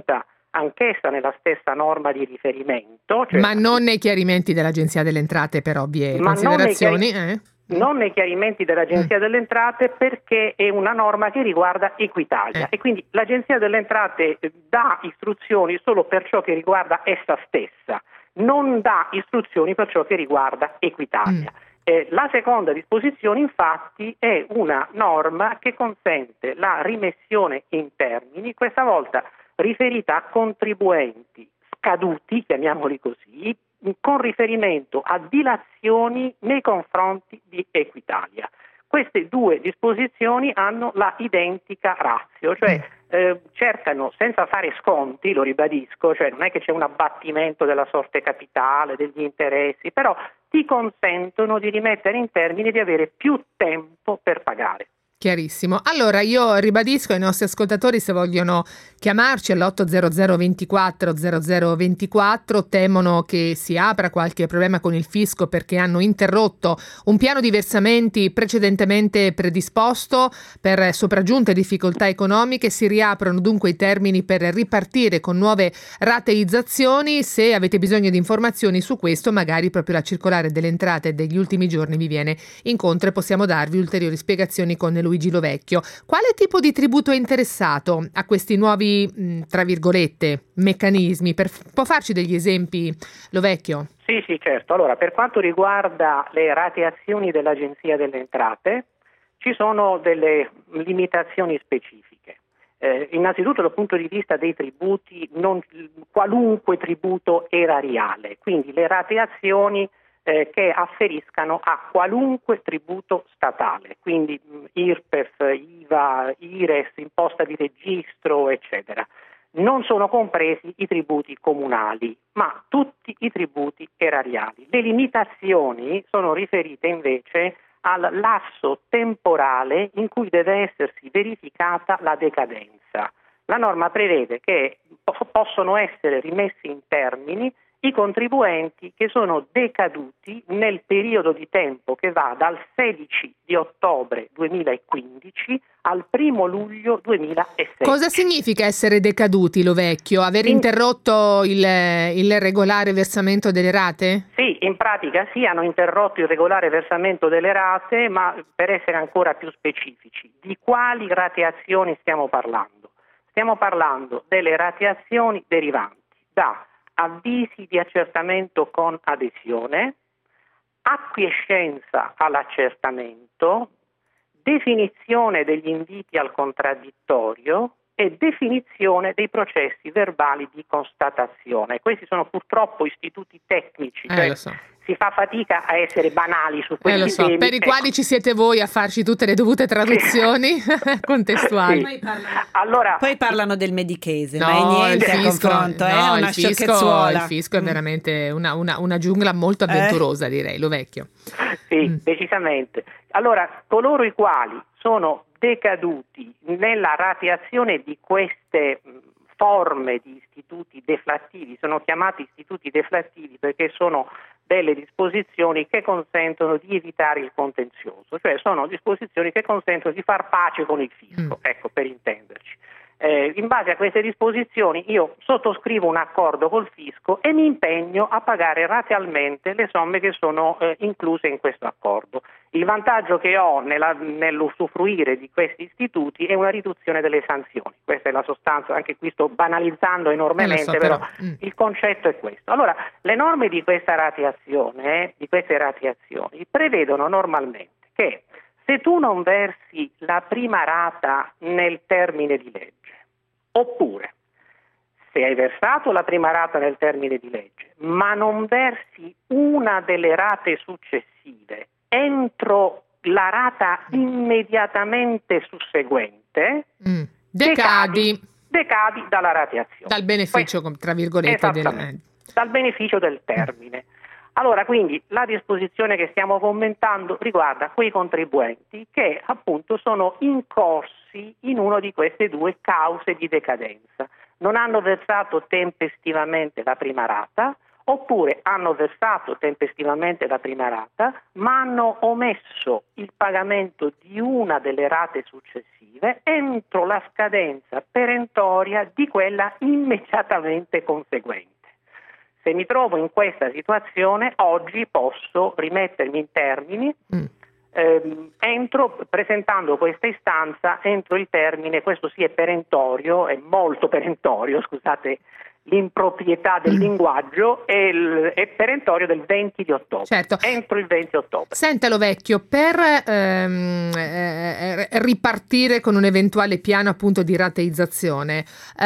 anch'essa nella stessa norma di riferimento. Cioè, ma non nei chiarimenti dell'Agenzia delle Entrate per ovvie ma considerazioni? Non nei, chiari- eh? non nei chiarimenti dell'Agenzia Mm. delle Entrate, perché è una norma che riguarda Equitalia Eh. e quindi l'Agenzia delle Entrate dà istruzioni solo per ciò che riguarda essa stessa, non dà istruzioni per ciò che riguarda Equitalia. Mm. Eh, la seconda disposizione infatti è una norma che consente la rimessione in termini, questa volta riferita a contribuenti scaduti, chiamiamoli così, con riferimento a dilazioni nei confronti di Equitalia. Queste due disposizioni hanno la identica ratio, cioè eh, cercano, senza fare sconti, lo ribadisco, cioè non è che c'è un abbattimento della sorte capitale, degli interessi, però ti consentono di rimettere in termini e di avere più tempo per pagare. Chiarissimo. Allora io ribadisco ai nostri ascoltatori, se vogliono chiamarci all'otto zero zero ventiquattro zero zero ventiquattro, temono che si apra qualche problema con il fisco perché hanno interrotto un piano di versamenti precedentemente predisposto per sopraggiunte difficoltà economiche, si riaprono dunque i termini per ripartire con nuove rateizzazioni. Se avete bisogno di informazioni su questo, magari proprio la circolare delle entrate degli ultimi giorni vi viene incontro e possiamo darvi ulteriori spiegazioni con Luigi Lovecchio. Quale tipo di tributo è interessato a questi nuovi, mh, tra virgolette, meccanismi? Per, può farci degli esempi, Lovecchio? Sì, sì, certo. Allora, per quanto riguarda le rateazioni dell'Agenzia delle Entrate, ci sono delle limitazioni specifiche. Eh, innanzitutto dal punto di vista dei tributi, non, qualunque tributo erariale, quindi le rateazioni eh, che afferiscano a qualunque tributo statale, quindi mh, I R P E F, I V A, I R E S, imposta di registro, eccetera. Non sono compresi i tributi comunali, ma tutti i tributi erariali. Le limitazioni sono riferite invece al lasso temporale in cui deve essersi verificata la decadenza. La norma prevede che possono essere rimessi in termini i contribuenti che sono decaduti nel periodo di tempo che va dal sedici di ottobre duemilaquindici al primo luglio duemilasedici. Cosa significa essere decaduti, Lovecchio? Aver In... interrotto il, il regolare versamento delle rate? Sì, in pratica sì, hanno interrotto il regolare versamento delle rate, ma per essere ancora più specifici, di quali rateazioni stiamo parlando? Stiamo parlando delle rateazioni derivanti da avvisi di accertamento con adesione, acquiescenza all'accertamento, definizione degli inviti al contraddittorio e definizione dei processi verbali di constatazione. Questi sono purtroppo istituti tecnici, eh, cioè lo so. si fa fatica a essere banali su questi eh, lo so. temi. Per i ecco. quali ci siete voi a farci tutte le dovute traduzioni contestuali. Poi parlano, allora, poi parlano del medichese, no, ma è niente il a fisco, confronto, è no, una il fisco, sciocchezzuola. il fisco è veramente una, una, una giungla molto avventurosa, eh. direi, Lovecchio. Sì, mm. decisamente. Allora, coloro i quali sono decaduti nella rateazione di queste mh, forme di istituti deflattivi, sono chiamati istituti deflattivi perché sono delle disposizioni che consentono di evitare il contenzioso, cioè sono disposizioni che consentono di far pace con il fisco, mm. ecco, per intenderci. Eh, in base a queste disposizioni io sottoscrivo un accordo col fisco e mi impegno a pagare ratealmente le somme che sono eh, incluse in questo accordo. Il vantaggio che ho nella, nell'usufruire di questi istituti è una riduzione delle sanzioni. Questa è la sostanza, anche qui sto banalizzando enormemente, eh, so, però, però mm. il concetto è questo. Allora, le norme di questa rateazione, eh, di queste rateazioni, prevedono normalmente che se tu non versi la prima rata nel termine di legge, oppure se hai versato la prima rata nel termine di legge, ma non versi una delle rate successive entro la rata immediatamente susseguente, mm. decadi. decadi, decadi dalla rateazione. Dal beneficio, Poi, tra virgolette, del... dal beneficio del termine. Allora, quindi, la disposizione che stiamo commentando riguarda quei contribuenti che appunto sono incorsi in una di queste due cause di decadenza. Non hanno versato tempestivamente la prima rata, oppure hanno versato tempestivamente la prima rata, ma hanno omesso il pagamento di una delle rate successive entro la scadenza perentoria di quella immediatamente conseguente. Se mi trovo in questa situazione, oggi posso rimettermi in termini mm. ehm, entro, presentando questa istanza entro il termine, questo sì è perentorio, è molto perentorio, scusate l'improprietà del mm. linguaggio, è, il, è perentorio del venti di ottobre, certo. entro il venti ottobre. Senta Lovecchio, per ehm, eh, ripartire con un eventuale piano appunto di rateizzazione,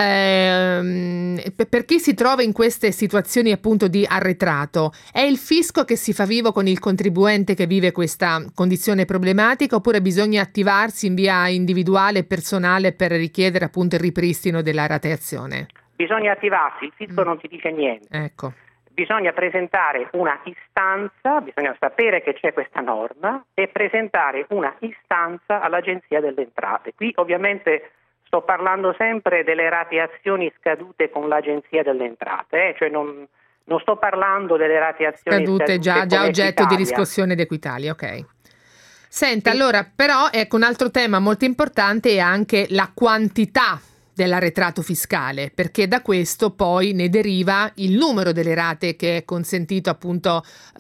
ehm, per chi si trova in queste situazioni appunto di arretrato, è il fisco che si fa vivo con il contribuente che vive questa condizione problematica, oppure bisogna attivarsi in via individuale e personale per richiedere appunto il ripristino della rateazione? Bisogna attivarsi, il fisco mm. non ti dice niente. Ecco. Bisogna presentare una istanza, bisogna sapere che c'è questa norma e presentare una istanza all'Agenzia delle Entrate. Qui ovviamente sto parlando sempre delle rateazioni scadute con l'Agenzia delle Entrate, eh? Cioè non, non sto parlando delle rateazioni scadute, scadute già, già oggetto Equitalia. Di riscossione d'Equitalia, ok. Senta, sì. Allora però ecco un altro tema molto importante è anche la quantità dell'arretrato fiscale, perché da questo poi ne deriva il numero delle rate che è consentito appunto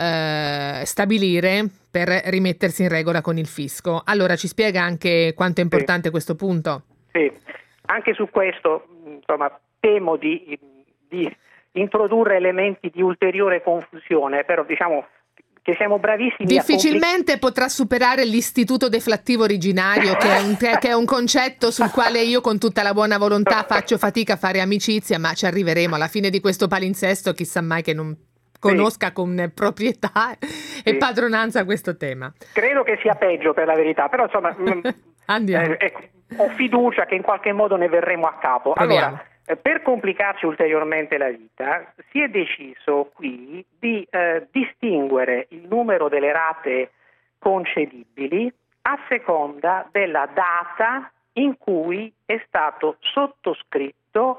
eh, stabilire per rimettersi in regola con il fisco. Allora ci spiega anche quanto è importante sì. questo punto? Sì, anche su questo insomma temo di, di introdurre elementi di ulteriore confusione, però diciamo che siamo bravissimi. Difficilmente a compli- potrà superare l'istituto deflattivo originario, che è, un, che è un concetto sul quale io con tutta la buona volontà faccio fatica a fare amicizia, ma ci arriveremo alla fine di questo palinsesto, chissà mai che non conosca sì. con proprietà sì. e padronanza questo tema. Credo che sia peggio per la verità, però insomma Andiamo. Eh, ecco, ho fiducia che in qualche modo ne verremo a capo. Proviamo. Allora, per complicarci ulteriormente la vita, si è deciso qui di eh, distinguere il numero delle rate concedibili a seconda della data in cui è stato sottoscritto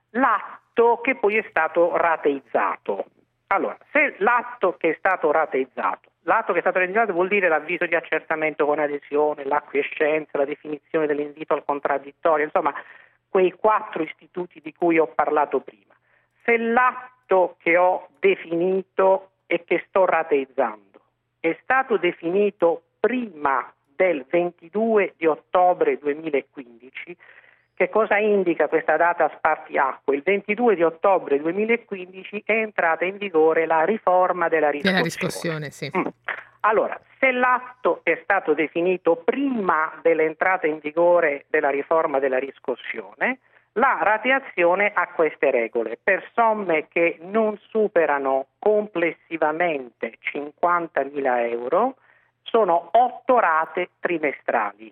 l'atto che poi è stato rateizzato. Allora, se l'atto che è stato rateizzato, l'atto che è stato rateizzato vuol dire l'avviso di accertamento con adesione, l'acquiescenza, la definizione dell'invito al contraddittorio, insomma quei quattro istituti di cui ho parlato prima. Se l'atto che ho definito e che sto rateizzando è stato definito prima del ventidue di ottobre duemilaquindici, che cosa indica questa data spartiacque? Il ventidue di ottobre duemilaquindici è entrata in vigore la riforma della riscossione. Della riscossione, sì. Mm. Allora, se l'atto è stato definito prima dell'entrata in vigore della riforma della riscossione, la rateazione ha queste regole. Per somme che non superano complessivamente cinquantamila euro, sono otto rate trimestrali.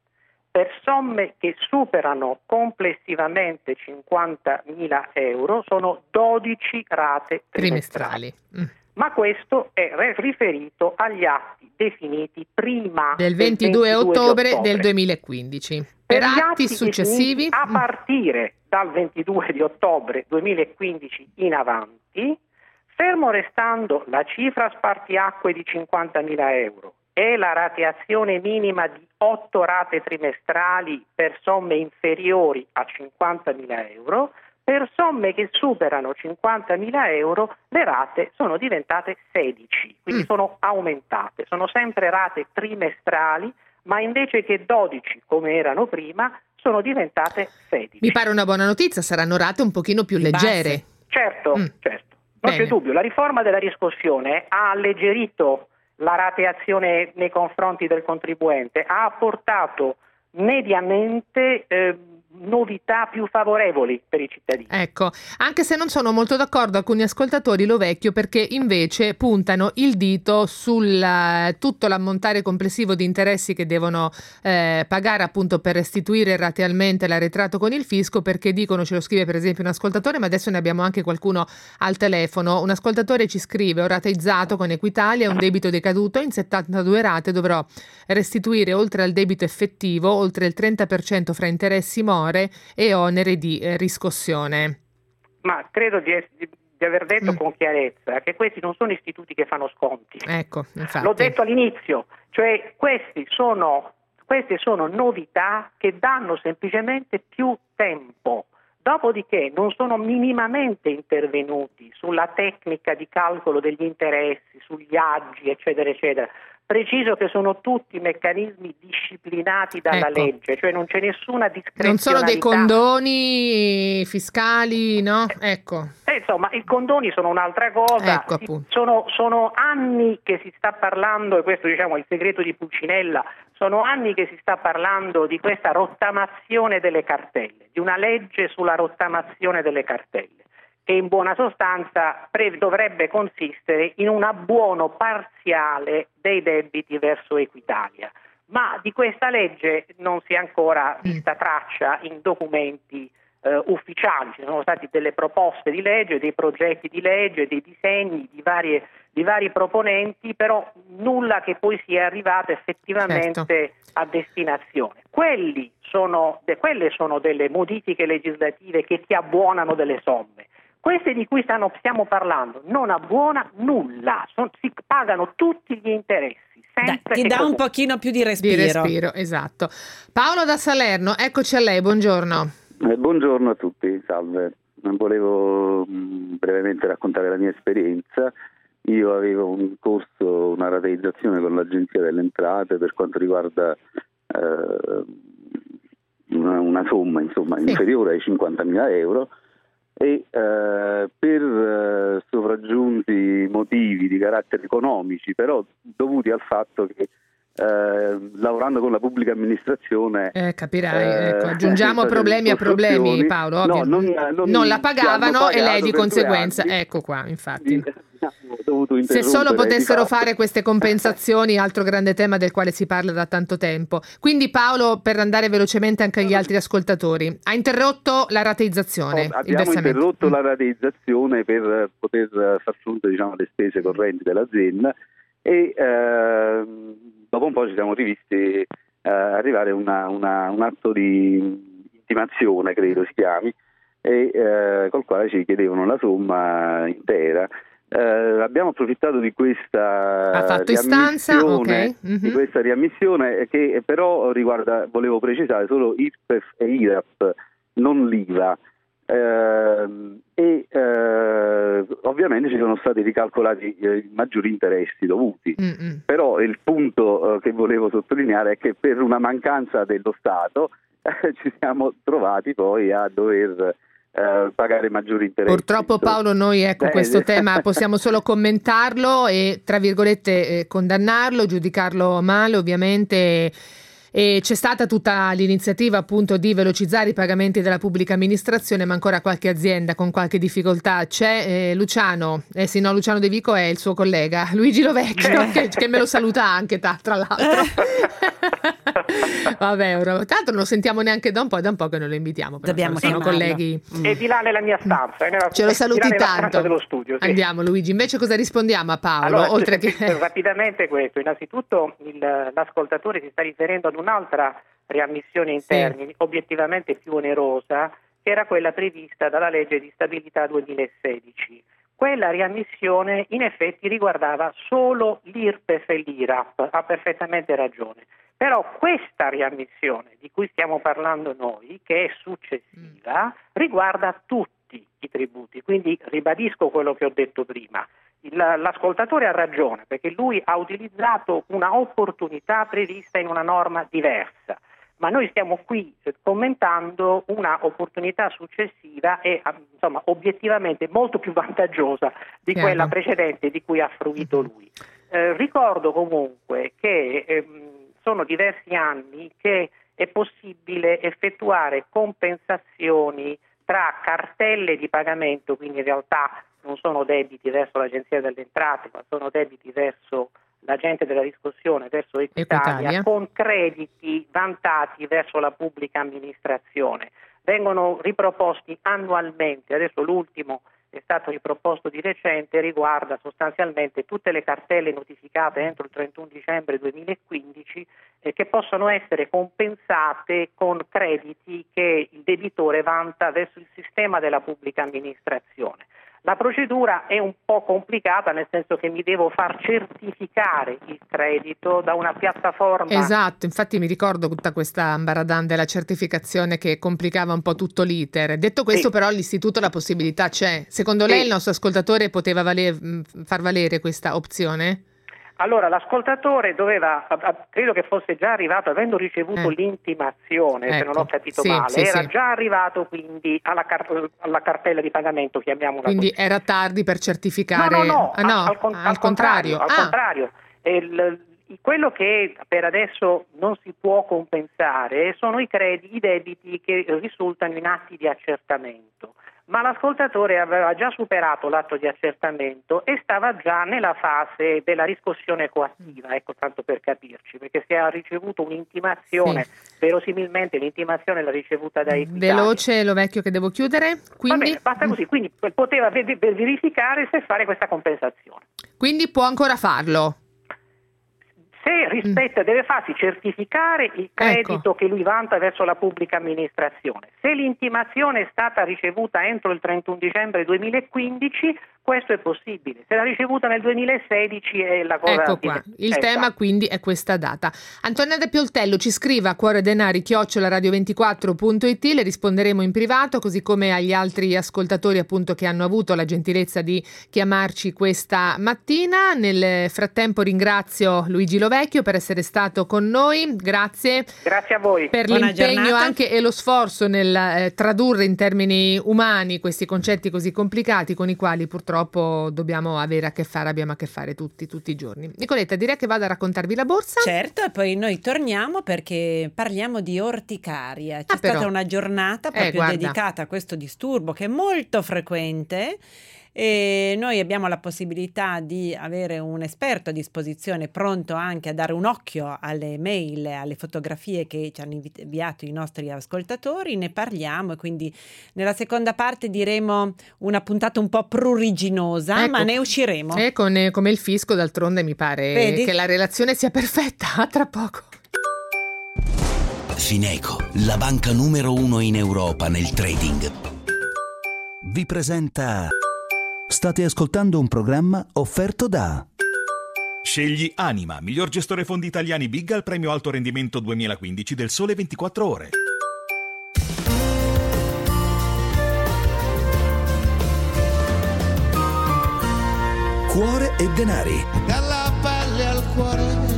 Per somme che superano complessivamente cinquantamila euro, sono dodici rate trimestrali. trimestrali. Mm. Ma questo è riferito agli atti definiti prima del ventidue, del ventidue ottobre, ottobre del duemilaquindici. Per, per atti, atti successivi a partire dal ventidue di ottobre duemilaquindici in avanti, fermo restando la cifra spartiacque di cinquantamila euro e la rateazione minima di otto rate trimestrali per somme inferiori a cinquantamila euro, per somme che superano cinquantamila euro le rate sono diventate sedici, quindi mm. sono aumentate, sono sempre rate trimestrali, ma invece che dodici come erano prima sono diventate sedici. Mi pare una buona notizia, saranno rate un pochino più leggere. Base. Certo, mm. certo, non Bene. c'è dubbio, la riforma della riscossione ha alleggerito la rateazione nei confronti del contribuente, ha apportato mediamente eh, novità più favorevoli per i cittadini. Ecco, anche se non sono molto d'accordo alcuni ascoltatori, Lovecchio, perché invece puntano il dito sul uh, tutto l'ammontare complessivo di interessi che devono eh, pagare appunto per restituire ratealmente l'arretrato con il fisco, perché dicono, ce lo scrive per esempio un ascoltatore, ma adesso ne abbiamo anche qualcuno al telefono, un ascoltatore ci scrive: ho rateizzato con Equitalia un debito decaduto, in settantadue rate dovrò restituire oltre al debito effettivo oltre il trenta per cento fra interessi more e onere di eh, riscossione. Ma credo di, di, di aver detto Mm. con chiarezza che questi non sono istituti che fanno sconti. Ecco, infatti. L'ho detto all'inizio, cioè questi sono, queste sono novità che danno semplicemente più tempo. Dopodiché non sono minimamente intervenuti sulla tecnica di calcolo degli interessi, sugli aggi, eccetera, eccetera. Preciso che sono tutti meccanismi disciplinati dalla Ecco. legge, cioè non c'è nessuna discrezionalità. Non sono dei condoni fiscali, no? Ecco. Eh, insomma, i condoni sono un'altra cosa. Ecco, Si- appunto. sono, sono anni che si sta parlando, e questo diciamo è il segreto di Pulcinella, sono anni che si sta parlando di questa rottamazione delle cartelle, di una legge sulla rottamazione delle cartelle, che in buona sostanza pre- dovrebbe consistere in un abbuono parziale dei debiti verso Equitalia. Ma di questa legge non si è ancora vista traccia in documenti eh, ufficiali. Ci sono stati delle proposte di legge, dei progetti di legge, dei disegni di, varie, di vari proponenti, però nulla che poi sia arrivato effettivamente Certo. a destinazione. Quelli sono, de, quelle sono delle modifiche legislative che ti abbuonano delle somme. Queste di cui stanno, stiamo parlando non abbuona nulla, son- si pagano tutti gli interessi. Dai, sempre ti che dà un comunque- pochino più di Di respiro. respiro, esatto. Paolo da Salerno, eccoci a lei, buongiorno. Eh, buongiorno a tutti, salve. Volevo mh, brevemente raccontare la mia esperienza. Io avevo un corso, una rateizzazione con l'Agenzia delle Entrate per quanto riguarda eh, una, una somma insomma, Sì. inferiore ai cinquantamila euro e eh, per eh, sopraggiunti motivi di carattere economici, però dovuti al fatto che eh, lavorando con la pubblica amministrazione Eh, capirai, eh, ecco, aggiungiamo state problemi a problemi, costruzioni. Paolo. No, ovvio. non, non, Non la ci pagavano hanno e lei pagato di per conseguenza, due anni. ecco qua, infatti. Abbiamo dovuto Se interrompere solo di potessero fatto. fare queste compensazioni, altro grande tema del quale si parla da tanto tempo. Quindi Paolo, per andare velocemente anche agli altri ascoltatori, ha interrotto la rateizzazione, il Abbiamo versamento. interrotto la rateizzazione per poter far fronte, diciamo, alle spese correnti dell'azienda e ehm, dopo un po' ci siamo rivisti eh, arrivare una, una, un atto di intimazione, credo si chiami, e eh, col quale ci chiedevano la somma intera. Eh, abbiamo approfittato di questa Ha fatto istanza, riammissione, ok. Mhm. di questa riammissione che però riguarda, volevo precisare, solo I R P E F e I R A P, non l'I V A. Eh, e eh, ovviamente ci sono stati ricalcolati eh, i maggiori interessi dovuti. Mm-mm. Però il punto eh, che volevo sottolineare è che per una mancanza dello Stato eh, ci siamo trovati poi a dover eh, pagare maggiori interessi. Purtroppo Paolo noi ecco Eh, questo eh. tema possiamo solo commentarlo e tra virgolette eh, condannarlo, giudicarlo male ovviamente. E c'è stata tutta l'iniziativa appunto di velocizzare i pagamenti della pubblica amministrazione, ma ancora qualche azienda con qualche difficoltà c'è. eh, Luciano, eh sì no, Luciano De Vico è il suo collega, Luigi Lovecchio, che, che me lo saluta anche ta- tra l'altro. Vabbè, ora, tanto non lo sentiamo neanche da un po', è da un po' che non lo invitiamo, però Dobbiamo sono chiamarlo. colleghi. E di là nella mia stanza. eh, nella- Ce lo saluti di là nella tanto. stanza dello studio, sì. Andiamo Luigi, invece cosa rispondiamo a Paolo? Allora, oltre che... rapidamente questo, innanzitutto il, l'ascoltatore si sta riferendo ad un'altra riammissione in Sì. termini obiettivamente più onerosa, che era quella prevista dalla legge di stabilità duemilasedici. Quella riammissione in effetti riguardava solo l'I R P E F e l'I R A P, ha perfettamente ragione. Però questa riammissione di cui stiamo parlando noi, che è successiva, riguarda tutti i tributi, quindi ribadisco quello che ho detto prima. Il- l'ascoltatore ha ragione perché lui ha utilizzato una opportunità prevista in una norma diversa, ma noi stiamo qui eh, commentando una opportunità successiva e ah, insomma obiettivamente molto più vantaggiosa di Chiaro. quella precedente di cui ha fruito lui. Eh, ricordo comunque che ehm, sono diversi anni che è possibile effettuare compensazioni tra cartelle di pagamento, quindi in realtà non sono debiti verso l'Agenzia delle Entrate, ma sono debiti verso l'agente della riscossione, verso Equitalia, Equitalia. con crediti vantati verso la pubblica amministrazione. Vengono riproposti annualmente, adesso l'ultimo è stato riproposto di recente, riguarda sostanzialmente tutte le cartelle notificate entro il trentuno dicembre duemilaquindici eh, che possono essere compensate con crediti che il debitore vanta verso il sistema della pubblica amministrazione. La procedura è un po' complicata, nel senso che mi devo far certificare il credito da una piattaforma. Esatto, infatti mi ricordo tutta questa ambaradan della certificazione che complicava un po' tutto l'iter. Detto questo, sì. Però l'istituto la possibilità c'è. Secondo sì. lei il nostro ascoltatore poteva valer, far valere questa opzione? Allora, l'ascoltatore doveva, credo che fosse già arrivato, avendo ricevuto eh. l'intimazione, ecco. se non ho capito sì, male, sì, era sì. già arrivato quindi alla, car- alla cartella di pagamento, chiamiamola quindi così. Era tardi per certificare? No, no, no, ah, no al, al, con- al, al contrario. contrario. Al ah. contrario. Il, quello che per adesso non si può compensare sono i crediti, i debiti che risultano in atti di accertamento. Ma l'ascoltatore aveva già superato l'atto di accertamento e stava già nella fase della riscossione coattiva, ecco, tanto per capirci, perché se ha ricevuto un'intimazione, sì. verosimilmente l'intimazione l'ha ricevuta da Equitalia. Veloce, Lovecchio, che devo chiudere. Quindi... Va bene, basta così, quindi poteva ver- verificare se fare questa compensazione. Quindi può ancora farlo? Se rispetta, deve farsi certificare il credito ecco. che lui vanta verso la pubblica amministrazione. Se l'intimazione è stata ricevuta entro il trentuno dicembre duemilaquindici, questo è possibile. Se l'ha ricevuta nel duemilasedici è la cosa... Ecco qua, il eh, tema esatto. quindi è questa data. Antonella Pioltello ci scriva a cuoredenari chiocciola radio ventiquattro punto it, le risponderemo in privato, così come agli altri ascoltatori appunto che hanno avuto la gentilezza di chiamarci questa mattina. Nel frattempo ringrazio Luigi Lovecchio per essere stato con noi, grazie. Grazie a voi. Per Buona l'impegno giornata. Anche e lo sforzo nel eh, tradurre in termini umani questi concetti così complicati con i quali purtroppo dobbiamo avere a che fare, abbiamo a che fare tutti, tutti i giorni. Nicoletta, direi che vado a raccontarvi la borsa. Certo, e poi noi torniamo perché parliamo di orticaria. C'è ah, stata però. una giornata proprio eh, dedicata a questo disturbo che è molto frequente. E noi abbiamo la possibilità di avere un esperto a disposizione pronto anche a dare un occhio alle mail, alle fotografie che ci hanno inviato i nostri ascoltatori. Ne parliamo e quindi nella seconda parte diremo una puntata un po' pruriginosa, ecco, ma ne usciremo. E con, come il fisco, d'altronde mi pare Vedi? che la relazione sia perfetta. Tra poco. Fineco, la banca numero uno in Europa nel trading, vi presenta... State ascoltando un programma offerto da... Scegli Anima, miglior gestore fondi italiani Big al premio alto rendimento duemilaquindici del Sole ventiquattro Ore. Cuore e denari. Dalla pelle al cuore.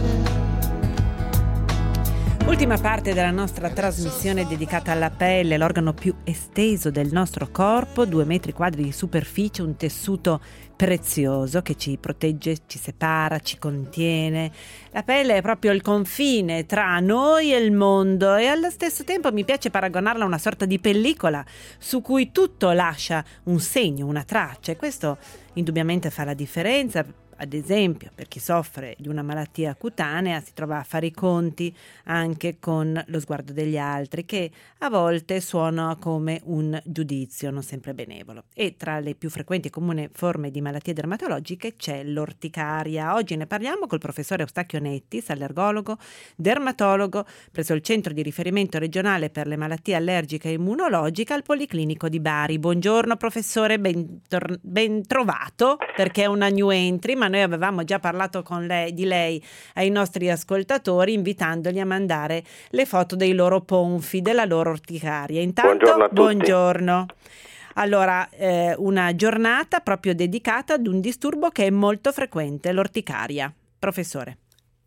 Ultima parte della nostra trasmissione dedicata alla pelle, l'organo più esteso del nostro corpo, due metri quadri di superficie, un tessuto prezioso che ci protegge, ci separa, ci contiene. La pelle è proprio il confine tra noi e il mondo e allo stesso tempo mi piace paragonarla a una sorta di pellicola su cui tutto lascia un segno, una traccia, e questo indubbiamente fa la differenza. Ad esempio, per chi soffre di una malattia cutanea si trova a fare i conti anche con lo sguardo degli altri, che a volte suona come un giudizio non sempre benevolo. E tra le più frequenti e comuni forme di malattie dermatologiche c'è l'orticaria. Oggi ne parliamo col professore Eustachio Nettis, allergologo, dermatologo presso il Centro di Riferimento Regionale per le Malattie Allergiche e Immunologiche al Policlinico di Bari. Buongiorno professore, ben, tor- ben trovato, perché è una new entry, ma noi avevamo già parlato con lei, di lei ai nostri ascoltatori, invitandoli a mandare le foto dei loro ponfi, della loro orticaria. Intanto, buongiorno a tutti. Buongiorno. Allora, eh, una giornata proprio dedicata ad un disturbo che è molto frequente, l'orticaria. Professore.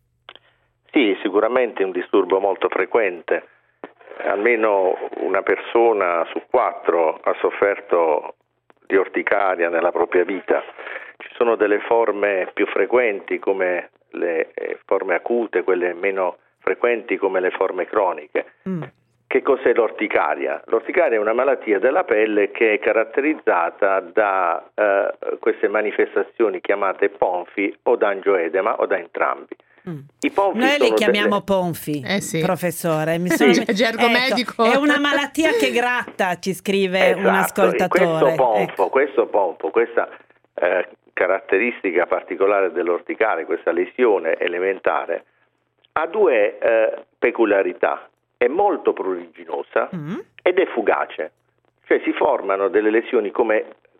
Sì, sicuramente è un disturbo molto frequente. Almeno una persona su quattro ha sofferto di orticaria nella propria vita. Ci sono delle forme più frequenti come le forme acute, quelle meno frequenti come le forme croniche. Mm. Che cos'è l'orticaria? L'orticaria è una malattia della pelle che è caratterizzata da eh, queste manifestazioni chiamate ponfi o da angioedema o da entrambi. Mm. I ponfi Noi li chiamiamo delle... ponfi, eh sì. professore. Mi sono... Gergo ecco, medico. È una malattia che gratta, ci scrive esatto, un ascoltatore. Questo ponfo, ecco. questo ponfo, questa eh, caratteristica particolare dell'orticaria, questa lesione elementare, ha due eh, peculiarità. È molto pruriginosa mm. ed è fugace, cioè si formano delle lesioni come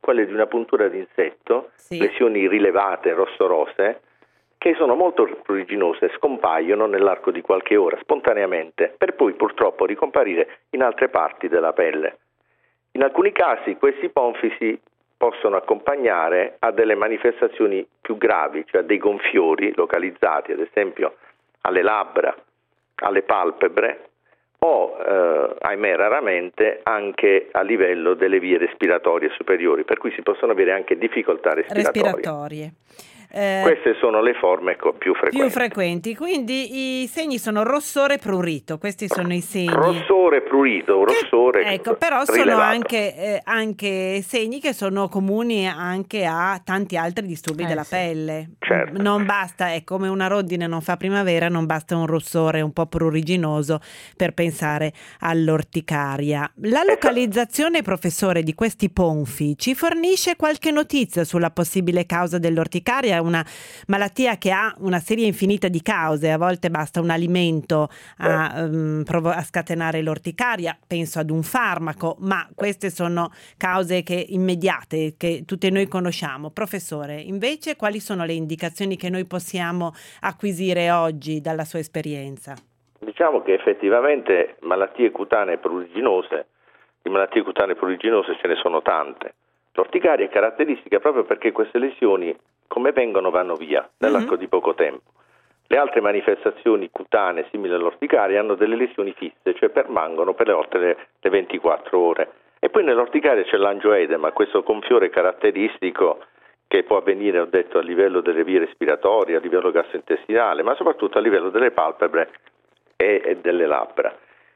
quelle di una puntura di insetto, sì. lesioni rilevate rosso-rosee, che sono molto pruriginose, scompaiono nell'arco di qualche ora spontaneamente, per poi purtroppo ricomparire in altre parti della pelle. In alcuni casi questi ponfisi possono accompagnare a delle manifestazioni più gravi, cioè dei gonfiori localizzati, ad esempio alle labbra, alle palpebre o, eh, ahimè raramente, anche a livello delle vie respiratorie superiori, per cui si possono avere anche difficoltà respiratorie. respiratorie. Eh, Queste sono le forme più frequenti. Più frequenti, quindi i segni sono rossore e prurito, questi sono i segni. Rossore, prurito, rossore. Che, ecco, però sono rilevato. anche, eh, anche segni che sono comuni anche a tanti altri disturbi eh, della sì. pelle. Certo. Non basta, è come una rondine non fa primavera, non basta un rossore un po' pruriginoso per pensare all'orticaria. La localizzazione, professore, di questi ponfi ci fornisce qualche notizia sulla possibile causa dell'orticaria? Una malattia che ha una serie infinita di cause, a volte basta un alimento a, um, provo- a scatenare l'orticaria, penso ad un farmaco, ma queste sono cause che immediate che tutti noi conosciamo. Professore, invece quali sono le indicazioni che noi possiamo acquisire oggi dalla sua esperienza? Diciamo che effettivamente malattie cutanee pruriginose, di malattie cutanee pruriginose ce ne sono tante. L'orticaria è caratteristica proprio perché queste lesioni, come vengono, vanno via nell'arco mm-hmm. di poco tempo. Le altre manifestazioni cutanee simili all'orticaria hanno delle lesioni fisse, cioè permangono per le oltre le, le ventiquattro ore. E poi nell'orticaria c'è l'angioedema, questo gonfiore caratteristico che può avvenire, ho detto, a livello delle vie respiratorie, a livello gastrointestinale, ma soprattutto a livello delle palpebre e, e delle labbra.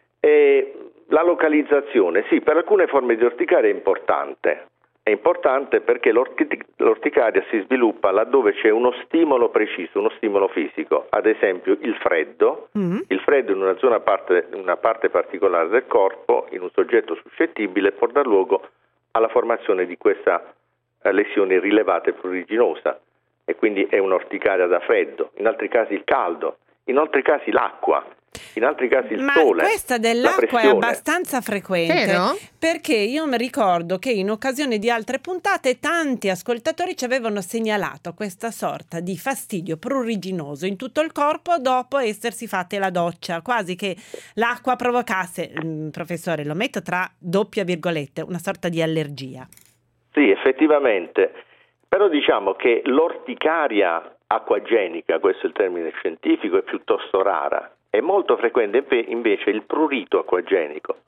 E la localizzazione, sì, per alcune forme di orticaria è importante. È importante perché l'ortic- l'orticaria si sviluppa laddove c'è uno stimolo preciso, uno stimolo fisico, ad esempio il freddo, mm-hmm. il freddo in una zona parte, una parte particolare del corpo, in un soggetto suscettibile, può dar luogo alla formazione di questa eh, lesione rilevata e pruriginosa, e quindi è un'orticaria da freddo. In altri casi il caldo, in altri casi l'acqua. In altri casi il Ma sole. Ma questa dell'acqua è abbastanza frequente, Vero? Perché io mi ricordo che in occasione di altre puntate tanti ascoltatori ci avevano segnalato questa sorta di fastidio pruriginoso in tutto il corpo dopo essersi fatte la doccia, quasi che l'acqua provocasse, mh, professore, lo metto tra doppia virgolette, una sorta di allergia. Sì, effettivamente, però diciamo che l'orticaria acquagenica, questo è il termine scientifico, è piuttosto rara. È molto frequente invece il prurito acquagenico,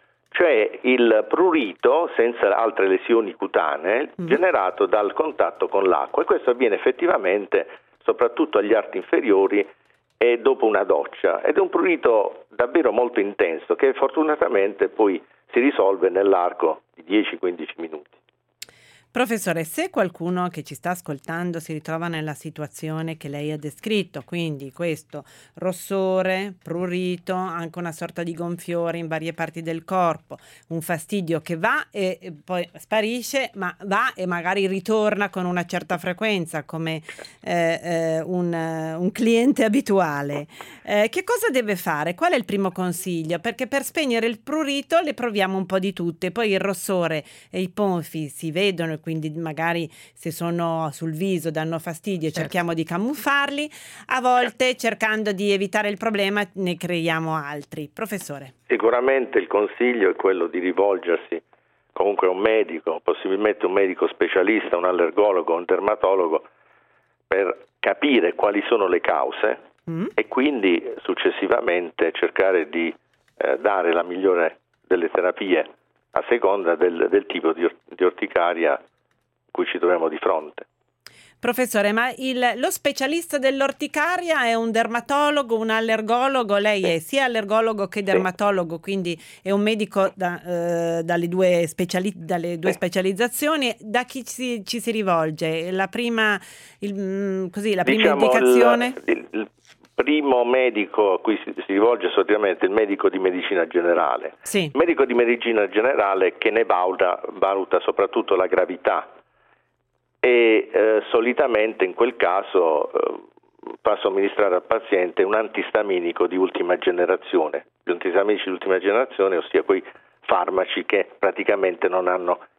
cioè il prurito senza altre lesioni cutanee mm. generato dal contatto con l'acqua, e questo avviene effettivamente soprattutto agli arti inferiori e dopo una doccia, ed è un prurito davvero molto intenso che fortunatamente poi si risolve nell'arco di dieci quindici minuti. Professore, se qualcuno che ci sta ascoltando si ritrova nella situazione che lei ha descritto, quindi questo rossore, prurito, anche una sorta di gonfiore in varie parti del corpo, un fastidio che va e poi sparisce, ma va e magari ritorna con una certa frequenza, come eh, eh, un, un cliente abituale, eh, che cosa deve fare? Qual è il primo consiglio? Perché per spegnere il prurito le proviamo un po' di tutte, poi il rossore e i ponfi si vedono, quindi magari se sono sul viso danno fastidio, certo. cerchiamo di camuffarli, a volte cercando di evitare il problema ne creiamo altri. Professore. Sicuramente il consiglio è quello di rivolgersi comunque a un medico, possibilmente un medico specialista, un allergologo, un dermatologo, per capire quali sono le cause mm. e quindi successivamente cercare di eh, dare la migliore delle terapie a seconda del, del tipo di, di orticaria cui ci troviamo di fronte. Professore, ma il, lo specialista dell'orticaria è un dermatologo, un allergologo? Lei è sia allergologo che dermatologo, quindi è un medico da, eh, dalle, due speciali, dalle due specializzazioni. Da chi ci, ci si rivolge? La prima, il, così, la prima diciamo indicazione? Il, il, il primo medico a cui si, si rivolge solitamente il medico di medicina generale. Sì. Il medico di medicina generale che ne valuta, valuta soprattutto la gravità e eh, solitamente in quel caso eh, fa somministrare al paziente un antistaminico di ultima generazione, gli antistaminici di ultima generazione, ossia quei farmaci che praticamente non hanno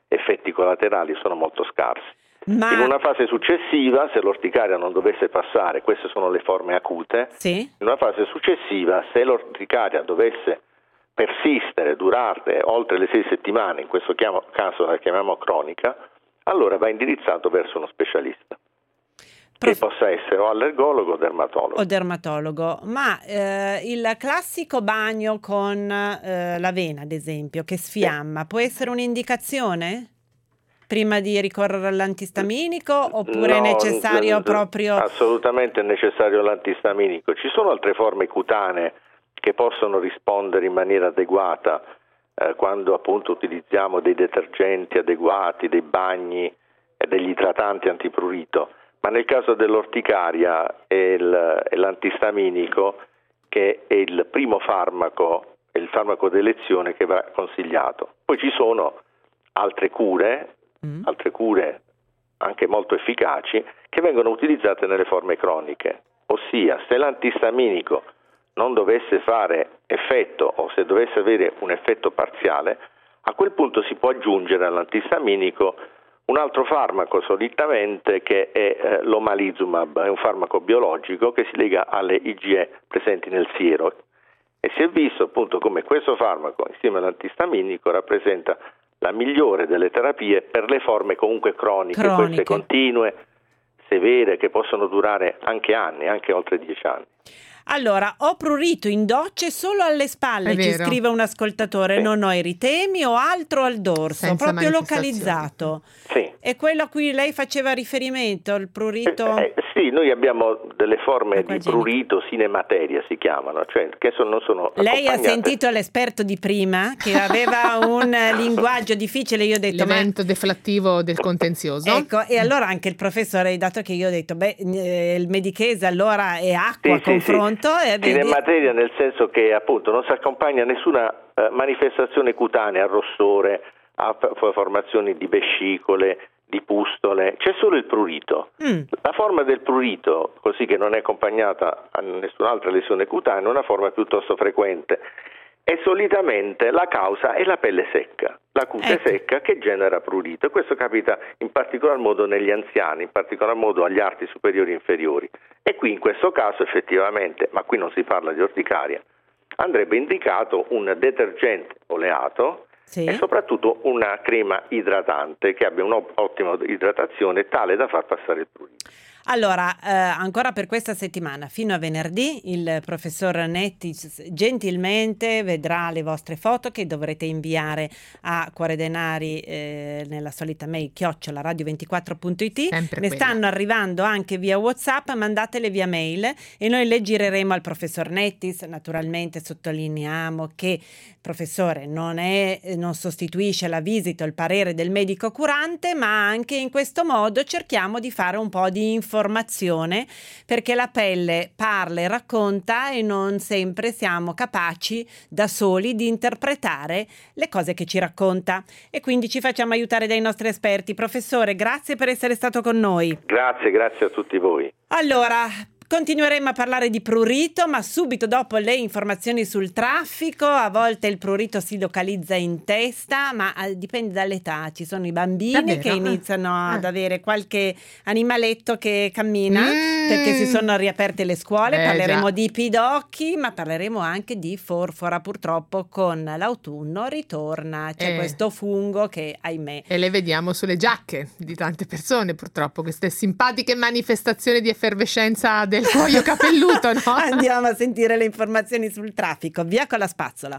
effetti collaterali sono molto scarsi. Ma... In una fase successiva, se l'orticaria non dovesse passare, queste sono le forme acute, sì. in una fase successiva, se l'orticaria dovesse persistere, durare oltre le sei settimane, in questo caso la chiamiamo cronica, allora va indirizzato verso uno specialista. Prof... che possa essere o allergologo o dermatologo. O dermatologo, ma eh, il classico bagno con eh, l'avena, ad esempio, che sfiamma, sì. può essere un'indicazione prima di ricorrere all'antistaminico, oppure no, è necessario n- proprio... Assolutamente è necessario l'antistaminico. Ci sono altre forme cutanee che possono rispondere in maniera adeguata eh, quando appunto utilizziamo dei detergenti adeguati, dei bagni e degli idratanti antiprurito. Ma nel caso dell'orticaria è, il, è l'antistaminico che è il primo farmaco, è il farmaco d'elezione che va consigliato. Poi ci sono altre cure, mm. altre cure anche molto efficaci che vengono utilizzate nelle forme croniche, ossia se l'antistaminico non dovesse fare effetto o se dovesse avere un effetto parziale, a quel punto si può aggiungere all'antistaminico un altro farmaco solitamente che è eh, l'omalizumab, è un farmaco biologico che si lega alle I G E presenti nel siero e si è visto appunto come questo farmaco insieme all'antistaminico rappresenta la migliore delle terapie per le forme comunque croniche, croniche. queste continue, severe, che possono durare anche anni, anche oltre dieci anni. Allora, ho prurito in docce solo alle spalle, ci scrive un ascoltatore, sì. non ho eritemi o altro al dorso, senza proprio localizzato. Sì. È quello a cui lei faceva riferimento, il prurito? Eh, eh, sì, noi abbiamo delle forme di prurito sine materia, si chiamano, cioè che sono, non sono Lei ha sentito l'esperto di prima, che aveva un linguaggio difficile, io ho detto... L'evento ma... deflattivo del contenzioso. Ecco, e allora anche il professore, dato che io ho detto, beh, il medichese allora è acqua, sì, confronto... Sì, sì. Sine materia nel senso che appunto non si accompagna a nessuna eh, manifestazione cutanea, arrossore, a formazioni di vescicole, di pustole, c'è solo il prurito. Mm. La forma del prurito, così che non è accompagnata a nessun'altra lesione cutanea, è una forma piuttosto frequente e solitamente la causa è la pelle secca, la cute ecco. secca che genera prurito. Questo capita in particolar modo negli anziani, in particolar modo agli arti superiori e inferiori. E qui in questo caso effettivamente, ma qui non si parla di orticaria, andrebbe indicato un detergente oleato sì. e soprattutto una crema idratante che abbia un'ottima idratazione tale da far passare il prurito. Allora, eh, ancora per questa settimana, fino a venerdì, il professor Nettis gentilmente vedrà le vostre foto che dovrete inviare a Cuore Denari eh, nella solita mail chiocciola radio ventiquattro punto it. Sempre ne quella. stanno arrivando anche via WhatsApp, mandatele via mail e noi le gireremo al professor Nettis. Naturalmente sottolineiamo che professore non, è, non sostituisce la visita o il parere del medico curante, ma anche in questo modo cerchiamo di fare un po' di informazione informazione, perché la pelle parla e racconta e non sempre siamo capaci da soli di interpretare le cose che ci racconta e quindi ci facciamo aiutare dai nostri esperti. Professore, grazie per essere stato con noi. Grazie, grazie a tutti voi. Allora, continueremo a parlare di prurito, ma subito dopo le informazioni sul traffico. A volte il prurito si localizza in testa, ma dipende dall'età. Ci sono i bambini Davvero? che iniziano ah. ad avere qualche animaletto che cammina mm. perché si sono riaperte le scuole. Eh, parleremo già. di pidocchi, ma parleremo anche di forfora. Purtroppo con l'autunno ritorna, c'è eh. questo fungo che ahimè. E le vediamo sulle giacche di tante persone, purtroppo, queste simpatiche manifestazioni di effervescenza del cuoio capelluto, no? Andiamo a sentire le informazioni sul traffico. Via con la spazzola.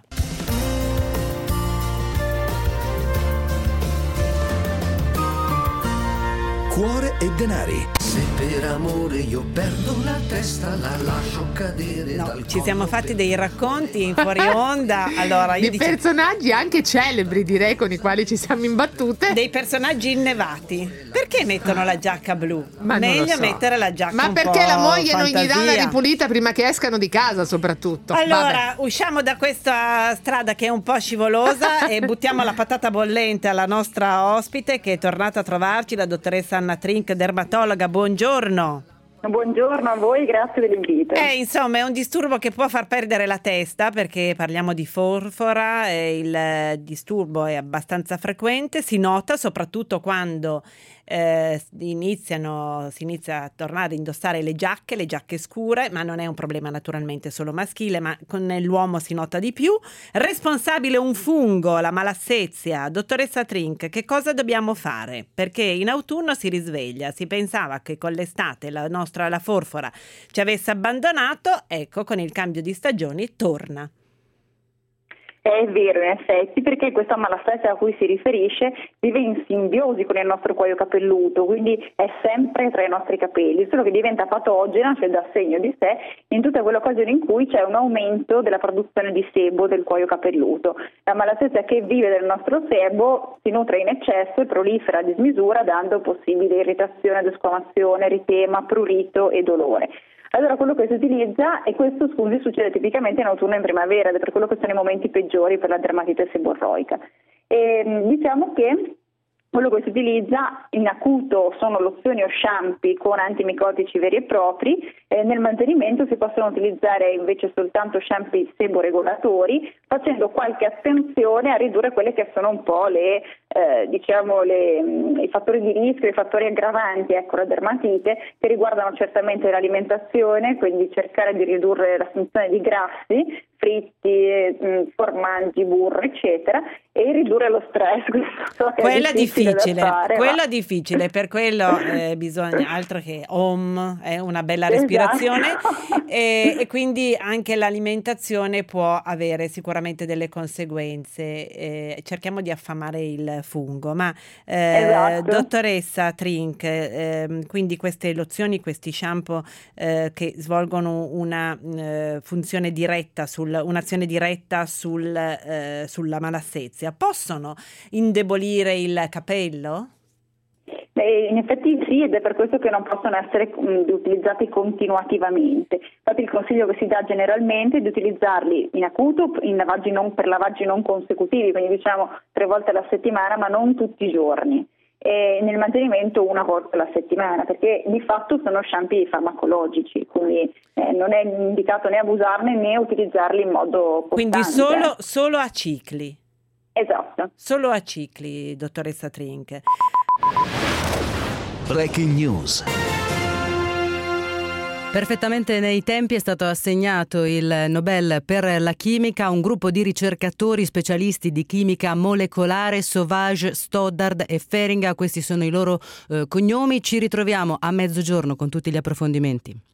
Cuore e Denari. Se per amore io perdo la testa, la lascio cadere. No, dal ci siamo collo fatti del... dei racconti in fuori onda. Allora, io di dicevo, personaggi anche celebri, direi, con i quali ci siamo imbattute. dei personaggi innevati. Perché mettono la giacca blu? Ma non Meglio lo so. mettere la giacca Ma un perché po' la moglie non gli dà una fantasia. ripulita prima che escano di casa, soprattutto. Allora, Vabbè. usciamo da questa strada che è un po' scivolosa e buttiamo la patata bollente alla nostra ospite che è tornata a trovarci, la dottoressa Anna Trink, dermatologa. Buongiorno. Buongiorno a voi, grazie dell'invito. Eh, insomma, è un disturbo che può far perdere la testa, perché parliamo di forfora e il disturbo è abbastanza frequente, si nota soprattutto quando eh, iniziano, si inizia a tornare a indossare le giacche, le giacche scure, ma non è un problema naturalmente solo maschile, ma con l'uomo si nota di più. Responsabile un fungo, la malassezia. Dottoressa Trink, che cosa dobbiamo fare? Perché in autunno si risveglia, si pensava che con l'estate la nostra la forfora ci avesse abbandonato, ecco, con il cambio di stagioni torna. È vero, in effetti, perché questa malassezia a cui si riferisce vive in simbiosi con il nostro cuoio capelluto, quindi è sempre tra i nostri capelli, solo che diventa patogena, cioè dà segno di sé, in tutte quelle occasioni in cui c'è un aumento della produzione di sebo del cuoio capelluto. La malassezia che vive del nostro sebo si nutre in eccesso e prolifera a dismisura, dando possibile irritazione, desquamazione, eritema, prurito e dolore. Allora quello che si utilizza, e questo scusi succede tipicamente in autunno e in primavera, ed è per quello che sono i momenti peggiori per la dermatite seborroica. E, diciamo che quello che si utilizza in acuto sono lozioni o shampoo con antimicotici veri e propri, eh, nel mantenimento si possono utilizzare invece soltanto shampoo seboregolatori, facendo qualche attenzione a ridurre quelle che sono un po' le, eh, diciamo le, mh, i fattori di rischio, i fattori aggravanti, ecco, la dermatite, che riguardano certamente l'alimentazione, quindi cercare di ridurre l'assunzione di grassi, fritti, mh, formaggi, burro, eccetera, e ridurre lo stress. So che quello è è difficile, difficile da fare, quello ma... è difficile, per quello eh, bisogna altro che om, è una bella respirazione, esatto. e, e quindi anche l'alimentazione può avere sicuramente delle conseguenze. Eh, cerchiamo di affamare il fungo, ma eh, Esatto. dottoressa Trink, eh, quindi queste lozioni, questi shampoo eh, che svolgono una eh, funzione diretta sul un'azione diretta sul, eh, sulla malassezia, possono indebolire il capello? Beh, in effetti sì, ed è per questo che non possono essere mh, utilizzati continuativamente. Infatti il consiglio che si dà generalmente è di utilizzarli in acuto in lavaggi non, per lavaggi non consecutivi, quindi diciamo tre volte alla settimana, ma non tutti i giorni. E nel mantenimento una volta alla settimana, perché di fatto sono shampoo farmacologici, quindi eh, non è indicato né abusarne né utilizzarli in modo costante. Quindi solo, solo a cicli? Esatto. Solo a cicli, dottoressa Trink. Breaking News. Perfettamente nei tempi è stato assegnato il Nobel per la chimica a un gruppo di ricercatori specialisti di chimica molecolare, Sauvage, Stoddard e Feringa. Questi sono i loro eh, cognomi. Ci ritroviamo a mezzogiorno con tutti gli approfondimenti.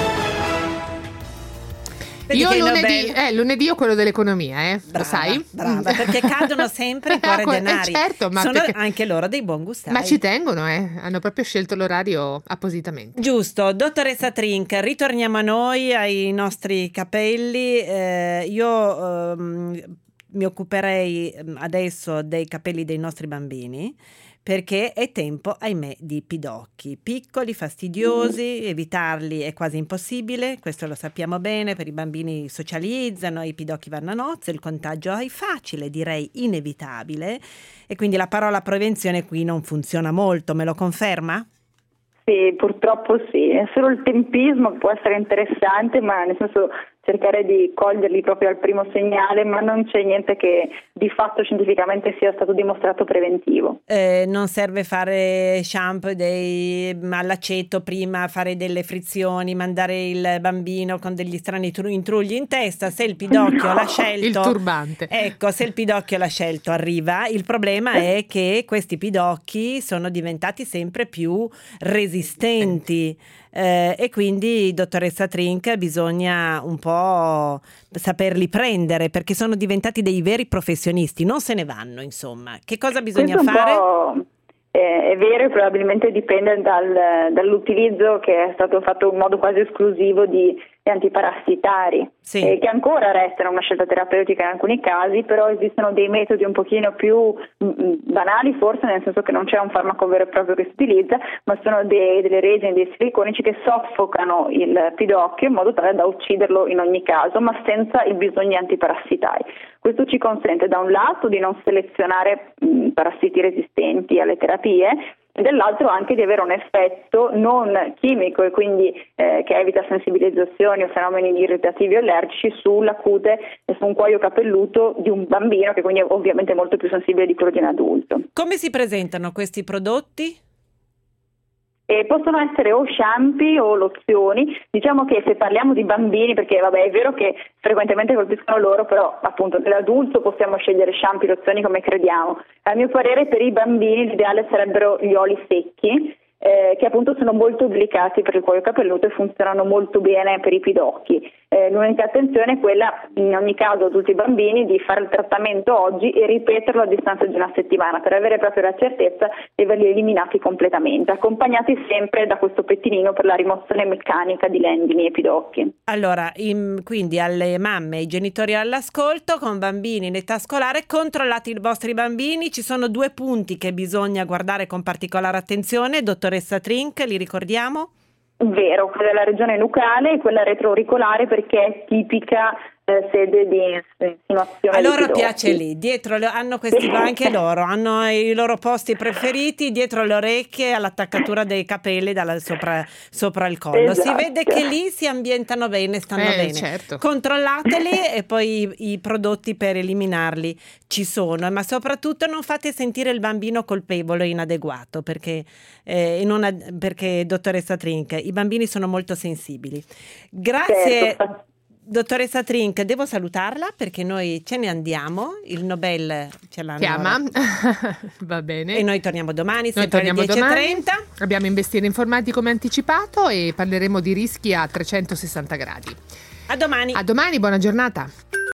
Vedi io che lunedì, Nobel... eh, lunedì ho quello dell'economia, eh, brava, lo sai? Brava, perché cadono sempre i cuore denari. Eh, certo, ma sono perché... anche loro dei buon gustai. Ma ci tengono, eh, hanno proprio scelto l'orario appositamente. Giusto, dottoressa Trink, ritorniamo a noi, ai nostri capelli. Eh, io ehm, mi occuperei adesso dei capelli dei nostri bambini, perché è tempo, ahimè, di pidocchi. Piccoli, fastidiosi, evitarli è quasi impossibile, questo lo sappiamo bene, per i bambini socializzano, i pidocchi vanno a nozze, il contagio è facile, direi inevitabile, e quindi la parola prevenzione qui non funziona molto, me lo conferma? Sì, purtroppo sì, è solo il tempismo che può essere interessante, ma nel senso cercare di coglierli proprio al primo segnale, ma non c'è niente che di fatto scientificamente sia stato dimostrato preventivo. Eh, non serve fare shampoo dei, all'aceto prima, fare delle frizioni, mandare il bambino con degli strani tru- intrugli in testa, se il pidocchio no, l'ha scelto... Il turbante. Ecco, se il pidocchio l'ha scelto arriva, il problema è che questi pidocchi sono diventati sempre più resistenti. Eh, e quindi, dottoressa Trink, bisogna un po' saperli prendere, perché sono diventati dei veri professionisti, non se ne vanno, insomma. Che cosa bisogna Questo fare? Un po', eh, è vero, e probabilmente dipende dal, dall'utilizzo che è stato fatto in modo quasi esclusivo di antiparassitari, sì. eh, che ancora restano una scelta terapeutica in alcuni casi, però esistono dei metodi un pochino più mh, banali forse, nel senso che non c'è un farmaco vero e proprio che si utilizza, ma sono dei, delle resine, dei siliconici che soffocano il pidocchio in modo tale da ucciderlo in ogni caso, ma senza il bisogno di antiparassitari. Questo ci consente da un lato di non selezionare mh, parassiti resistenti alle terapie, e dall'altro anche di avere un effetto non chimico e quindi eh, che evita sensibilizzazioni o fenomeni irritativi o allergici sulla cute e su un cuoio capelluto di un bambino, che quindi è ovviamente molto più sensibile di quello di un adulto. Come si presentano questi prodotti? E possono essere o shampoo o lozioni. Diciamo che se parliamo di bambini, perché vabbè è vero che frequentemente colpiscono loro, però appunto nell'adulto possiamo scegliere shampoo e lozioni come crediamo. A mio parere per i bambini l'ideale sarebbero gli oli secchi, eh, che appunto sono molto delicati per il cuoio capelluto e funzionano molto bene per i pidocchi. Eh, l'unica attenzione è quella, in ogni caso adulti e bambini, di fare il trattamento oggi e ripeterlo a distanza di una settimana per avere proprio la certezza di averli eliminati completamente, accompagnati sempre da questo pettinino per la rimozione meccanica di lendini e pidocchi. Allora, in, quindi alle mamme e ai genitori all'ascolto con bambini in età scolare, controllate i vostri bambini. Ci sono due punti che bisogna guardare con particolare attenzione, dottoressa Trink, li ricordiamo? Vero, quella della regione nucleare e quella retroauricolare, perché è tipica eh, sede di insinuazione. A loro dei piace pidocchi. lì, dietro le, hanno questi anche loro, hanno i loro posti preferiti dietro le orecchie, all'attaccatura dei capelli dalla, sopra, sopra il collo. Esatto. Si vede che lì si ambientano bene, stanno Eh, bene. certo. Controllateli e poi i, i prodotti per eliminarli ci sono, ma soprattutto non fate sentire il bambino colpevole o inadeguato, perché, eh, in una, perché dottoressa Trink, i bambini sono molto sensibili. Grazie. Certo. Dottoressa Trink, devo salutarla perché noi ce ne andiamo, il Nobel ce l'hanno Chiama, va bene. e noi torniamo domani, Noi sempre alle torniamo dieci e domani. trenta. Abbiamo Investire Informati come anticipato e parleremo di rischi a trecentosessanta gradi. A domani. A domani, buona giornata.